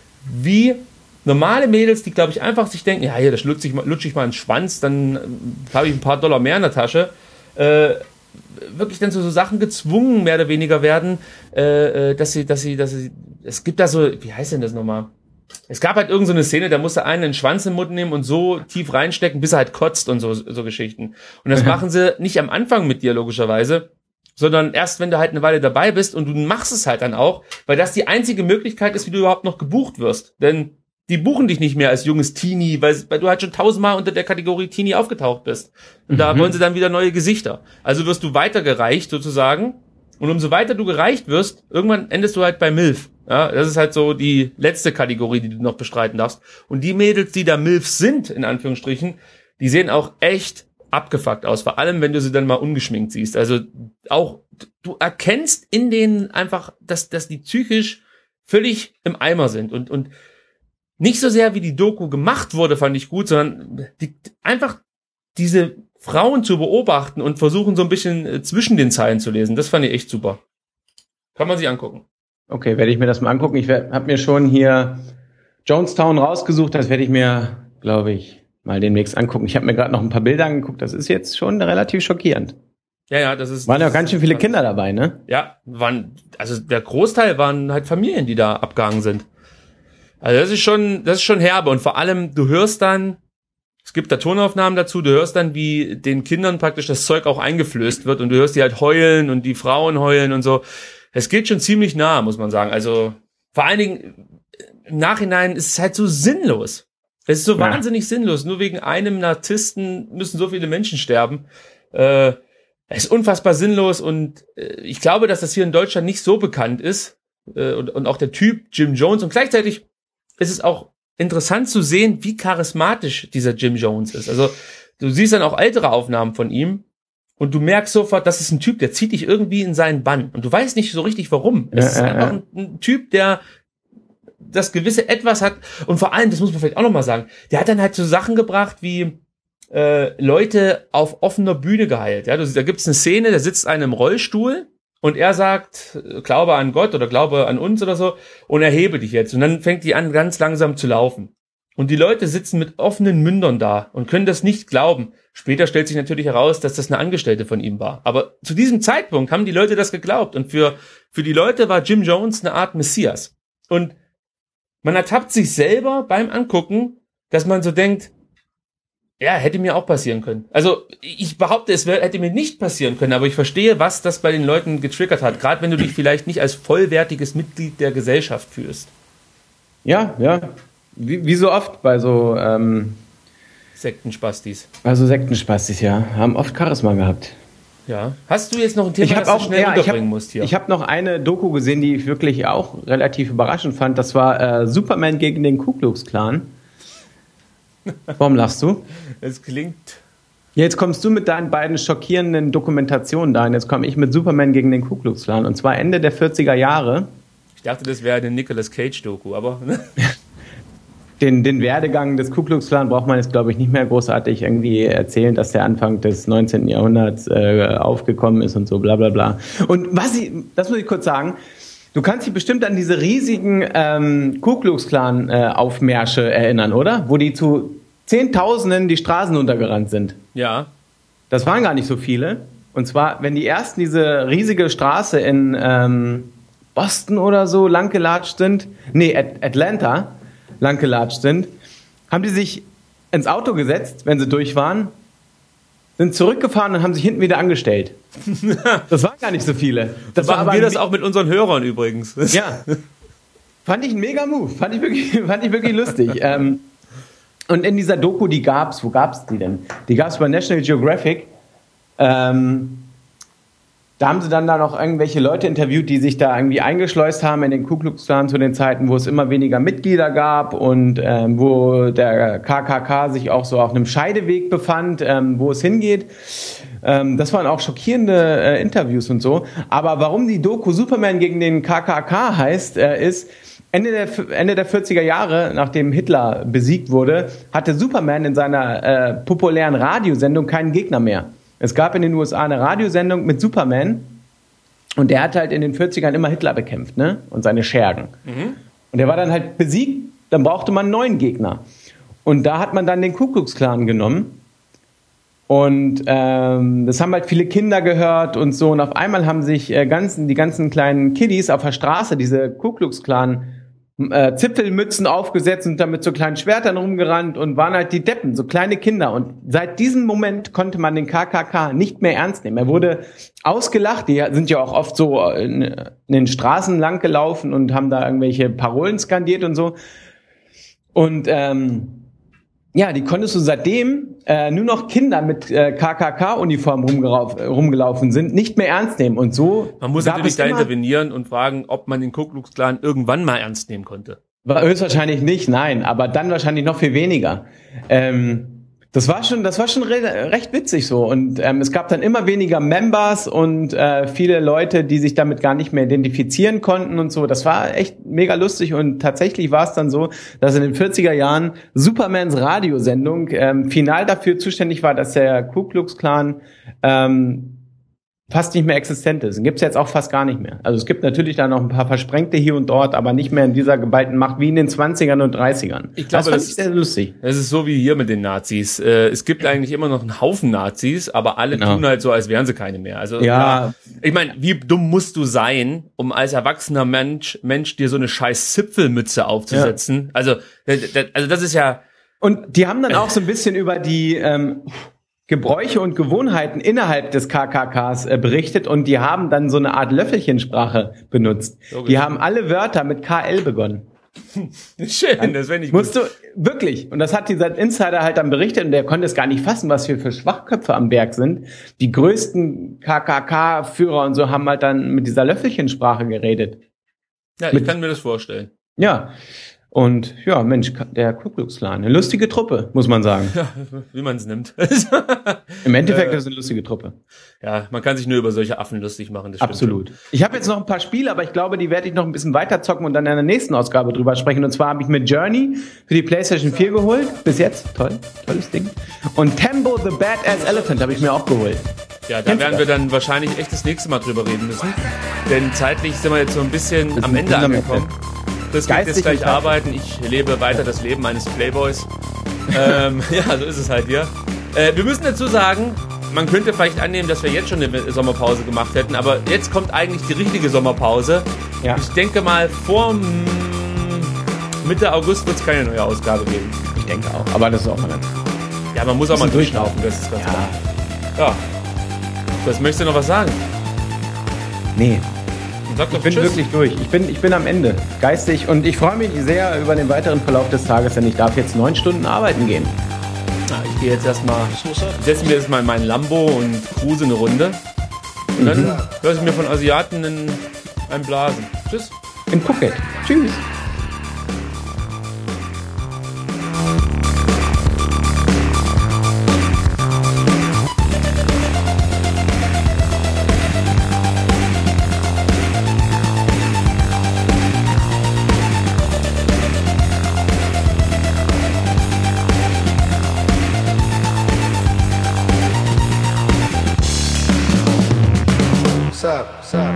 wie normale Mädels, die, glaube ich, einfach sich denken, ja, hier, das lutsche ich mal, lutsche ich mal einen Schwanz, dann äh, habe ich ein paar Dollar mehr in der Tasche, äh, wirklich dann zu so Sachen gezwungen, mehr oder weniger werden, äh, dass sie, dass sie, dass sie, es gibt da so, wie heißt denn das nochmal? Es gab halt irgendeine so Szene, da musste einen einen Schwanz im Mund nehmen und so tief reinstecken, bis er halt kotzt und so, so Geschichten. Und das machen sie nicht am Anfang mit dir, logischerweise, sondern erst, wenn du halt eine Weile dabei bist und du machst es halt dann auch, weil das die einzige Möglichkeit ist, wie du überhaupt noch gebucht wirst. Denn die buchen dich nicht mehr als junges Teenie, weil, weil du halt schon tausendmal unter der Kategorie Teenie aufgetaucht bist. Und mhm. da wollen sie dann wieder neue Gesichter. Also wirst du weitergereicht sozusagen. Und umso weiter du gereicht wirst, irgendwann endest du halt bei Milf. Ja, das ist halt so die letzte Kategorie, die du noch bestreiten darfst. Und die Mädels, die da Milfs sind, in Anführungsstrichen, die sehen auch echt abgefuckt aus, vor allem wenn du sie dann mal ungeschminkt siehst. Also auch du erkennst in denen einfach, dass dass die psychisch völlig im Eimer sind und und nicht so sehr wie die Doku gemacht wurde, fand ich gut, sondern die, einfach diese Frauen zu beobachten und versuchen so ein bisschen zwischen den Zeilen zu lesen. Das fand ich echt super. Kann man sich angucken.
Okay, werde ich mir das mal angucken. Ich habe mir schon hier Jonestown rausgesucht, das werde ich mir, glaube ich, mal demnächst angucken. Ich habe mir gerade noch ein paar Bilder angeguckt. Das ist jetzt schon relativ schockierend.
Ja, ja, das ist...
Waren ja ganz schön viele Kinder dabei, ne?
Ja, waren, also der Großteil waren halt Familien, die da abgehangen sind. Also das ist schon, das ist schon herbe. Und vor allem, du hörst dann, es gibt da Tonaufnahmen dazu, du hörst dann, wie den Kindern praktisch das Zeug auch eingeflößt wird und du hörst die halt heulen und die Frauen heulen und so. Es geht schon ziemlich nah, muss man sagen. Also vor allen Dingen im Nachhinein ist es halt so sinnlos. Es ist so ja. wahnsinnig sinnlos. Nur wegen einem Narzissten müssen so viele Menschen sterben. Äh, es ist unfassbar sinnlos und äh, ich glaube, dass das hier in Deutschland nicht so bekannt ist. Äh, und, und auch der Typ Jim Jones. Und gleichzeitig ist es auch interessant zu sehen, wie charismatisch dieser Jim Jones ist. Also du siehst dann auch ältere Aufnahmen von ihm und du merkst sofort, das ist ein Typ, der zieht dich irgendwie in seinen Bann. Und du weißt nicht so richtig, warum. Es ja, ist einfach ja. ein, ein Typ, der das gewisse Etwas hat und vor allem, das muss man vielleicht auch nochmal sagen, der hat dann halt so Sachen gebracht wie äh, Leute auf offener Bühne geheilt. Ja, da gibt's eine Szene, da sitzt einer im Rollstuhl und er sagt, glaube an Gott oder glaube an uns oder so und erhebe dich jetzt. Und dann fängt die an, ganz langsam zu laufen. Und die Leute sitzen mit offenen Mündern da und können das nicht glauben. Später stellt sich natürlich heraus, dass das eine Angestellte von ihm war. Aber zu diesem Zeitpunkt haben die Leute das geglaubt. Und für, für die Leute war Jim Jones eine Art Messias. Und man ertappt sich selber beim Angucken, dass man so denkt, ja, hätte mir auch passieren können. Also ich behaupte, es wär, hätte mir nicht passieren können, aber ich verstehe, was das bei den Leuten getriggert hat. Gerade wenn du dich vielleicht nicht als vollwertiges Mitglied der Gesellschaft fühlst.
Ja, ja. Wie, wie so oft bei so ähm,
Sektenspastis.
Bei so Sektenspastis, ja. Haben oft Charisma gehabt.
Ja. Hast du jetzt noch ein Thema,
ich
das
auch,
du schnell
ja,
unterbringen
ich hab,
musst hier?
Ich habe noch eine Doku gesehen, die ich wirklich auch relativ überraschend fand. Das war äh, Superman gegen den Ku Klux Klan. Warum lachst du?
Es klingt...
Ja, jetzt kommst du mit deinen beiden schockierenden Dokumentationen da. Und jetzt komme ich mit Superman gegen den Ku Klux Klan. Und zwar Ende der vierziger Jahre.
Ich dachte, das wäre eine Nicolas Cage-Doku, aber...
Den, den Werdegang des Ku Klux Klan braucht man jetzt, glaube ich, nicht mehr großartig irgendwie erzählen, dass der Anfang des neunzehnten Jahrhunderts äh, aufgekommen ist und so, bla bla bla. Und was ich, das muss ich kurz sagen, du kannst dich bestimmt an diese riesigen ähm, Ku Klux Klan äh, Aufmärsche erinnern, oder? Wo die zu Zehntausenden die Straßen runtergerannt sind.
Ja.
Das waren gar nicht so viele. Und zwar, wenn die ersten diese riesige Straße in ähm, Boston oder so langgelatscht sind, nee, At- Atlanta, langgelatscht sind, haben die sich ins Auto gesetzt, wenn sie durch waren, sind zurückgefahren und haben sich hinten wieder angestellt. Das waren gar nicht so viele.
Das machen aber wir das auch mit unseren Hörern übrigens.
Ja. Fand ich ein mega Move. Fand ich wirklich, fand ich wirklich lustig. ähm, und in dieser Doku, die gab's, wo gab's die denn? Die gab's bei National Geographic. Ähm, Da haben sie dann da noch irgendwelche Leute interviewt, die sich da irgendwie eingeschleust haben in den Ku Klux Klan zu den Zeiten, wo es immer weniger Mitglieder gab und ähm, wo der K K K sich auch so auf einem Scheideweg befand, ähm, wo es hingeht. Ähm, das waren auch schockierende äh, Interviews und so. Aber warum die Doku Superman gegen den K K K heißt, äh, ist, Ende der, Ende der vierziger Jahre, nachdem Hitler besiegt wurde, hatte Superman in seiner äh, populären Radiosendung keinen Gegner mehr. Es gab in den U S A eine Radiosendung mit Superman und der hat halt in den vierzigern immer Hitler bekämpft, ne? Und seine Schergen. Mhm. Und der war dann halt besiegt, dann brauchte man einen neuen Gegner. Und da hat man dann den Ku Klux Klan genommen. Und ähm, das haben halt viele Kinder gehört und so. Und auf einmal haben sich äh, ganzen, die ganzen kleinen Kiddies auf der Straße diese Ku Klux Klan Äh, Zipfelmützen aufgesetzt und dann mit so kleinen Schwertern rumgerannt und waren halt die Deppen, so kleine Kinder. Und seit diesem Moment konnte man den K K K nicht mehr ernst nehmen. Er wurde ausgelacht, die sind ja auch oft so in, in den Straßen lang gelaufen und haben da irgendwelche Parolen skandiert und so. Und ähm, ja, die konntest du seitdem äh, nur noch Kinder mit äh, K K K-Uniform rumgelaufen sind, nicht mehr ernst nehmen. Und so
man muss natürlich da intervenieren und fragen, ob man den Ku Klux Klan irgendwann mal ernst nehmen konnte.
War höchstwahrscheinlich nicht, nein, aber dann wahrscheinlich noch viel weniger. Ähm, das war schon, das war schon re- recht witzig so. Und ähm, es gab dann immer weniger Members und äh, viele Leute, die sich damit gar nicht mehr identifizieren konnten und so. Das war echt mega lustig und tatsächlich war es dann so, dass in den vierziger Jahren Supermans Radiosendung ähm, final dafür zuständig war, dass der Ku Klux Klan ähm, fast nicht mehr existent ist. Den gibt's jetzt auch fast gar nicht mehr. Also es gibt natürlich da noch ein paar Versprengte hier und dort, aber nicht mehr in dieser geballten Macht wie in den zwanzigern und dreißigern.
Ich glaube, das, das ist sehr lustig. Es ist so wie hier mit den Nazis. Es gibt eigentlich immer noch einen Haufen Nazis, aber alle genau. tun halt so, als wären sie keine mehr. Also ja. Ich meine, wie dumm musst du sein, um als erwachsener Mensch Mensch dir so eine scheiß Zipfelmütze aufzusetzen? Ja. Also, also das ist ja...
Und die haben dann auch so ein bisschen über die... Ähm, Gebräuche und Gewohnheiten innerhalb des K K Ks äh, berichtet und die haben dann so eine Art Löffelchensprache benutzt. Logisch. Die haben alle Wörter mit K L begonnen.
Schön, das wäre nicht
Musst gut. du, wirklich. Und das hat dieser Insider halt dann berichtet und der konnte es gar nicht fassen, was wir für Schwachköpfe am Berg sind. Die größten K K K-Führer und so haben halt dann mit dieser Löffelchensprache geredet.
Ja, ich mit, kann mir das vorstellen.
Ja. Und ja, Mensch, der Ku Klux Klan, eine lustige Truppe, muss man sagen.
Ja, wie man es nimmt.
Im Endeffekt ist es eine lustige Truppe.
Ja, man kann sich nur über solche Affen lustig machen. Das
Absolut. Ich habe jetzt noch ein paar Spiele, aber ich glaube, die werde ich noch ein bisschen weiter zocken und dann in der nächsten Ausgabe drüber sprechen. Und zwar habe ich mir Journey für die PlayStation vier geholt. Bis jetzt. Toll. Tolles Ding. Und Tembo the Badass Elephant habe ich mir auch geholt.
Ja, da
Kennst
werden
du
wir
das?
dann wahrscheinlich echt das nächste Mal drüber reden müssen. Denn zeitlich sind wir jetzt so ein bisschen
Das
am
ist
Ende
ein
angekommen. Das geht
Geistig
jetzt gleich
und zeitlich.
arbeiten. Ich lebe weiter das Leben eines Playboys. ähm, ja, so ist es halt hier. Äh, wir müssen dazu sagen, man könnte vielleicht annehmen, dass wir jetzt schon eine Sommerpause gemacht hätten, aber jetzt kommt eigentlich die richtige Sommerpause.
Ja.
Ich denke mal, vor mm, Mitte August wird es keine neue Ausgabe geben.
Ich denke auch. Aber das ist auch mal ganz.
Ja, man muss auch mal
Bisschen
durchlaufen. Das ist ganz
Ja.
klar. Ja. Das möchtest du noch was sagen?
Nee.
Sag doch
Ich bin
Tschüss.
wirklich durch. Ich bin, ich bin am Ende. Geistig. Und ich freue mich sehr über den weiteren Verlauf des Tages, denn ich darf jetzt neun Stunden arbeiten gehen.
Ja, ich gehe jetzt erstmal,
Sauce up.
setze mir jetzt mal in meinen Lambo und cruise eine Runde. Und dann
Mhm.
höre ich mir von Asiaten in ein Blasen. Tschüss.
In Phuket. Tschüss.
What's up? What's up?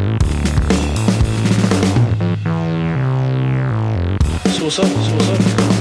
Sauce up. Sauce up.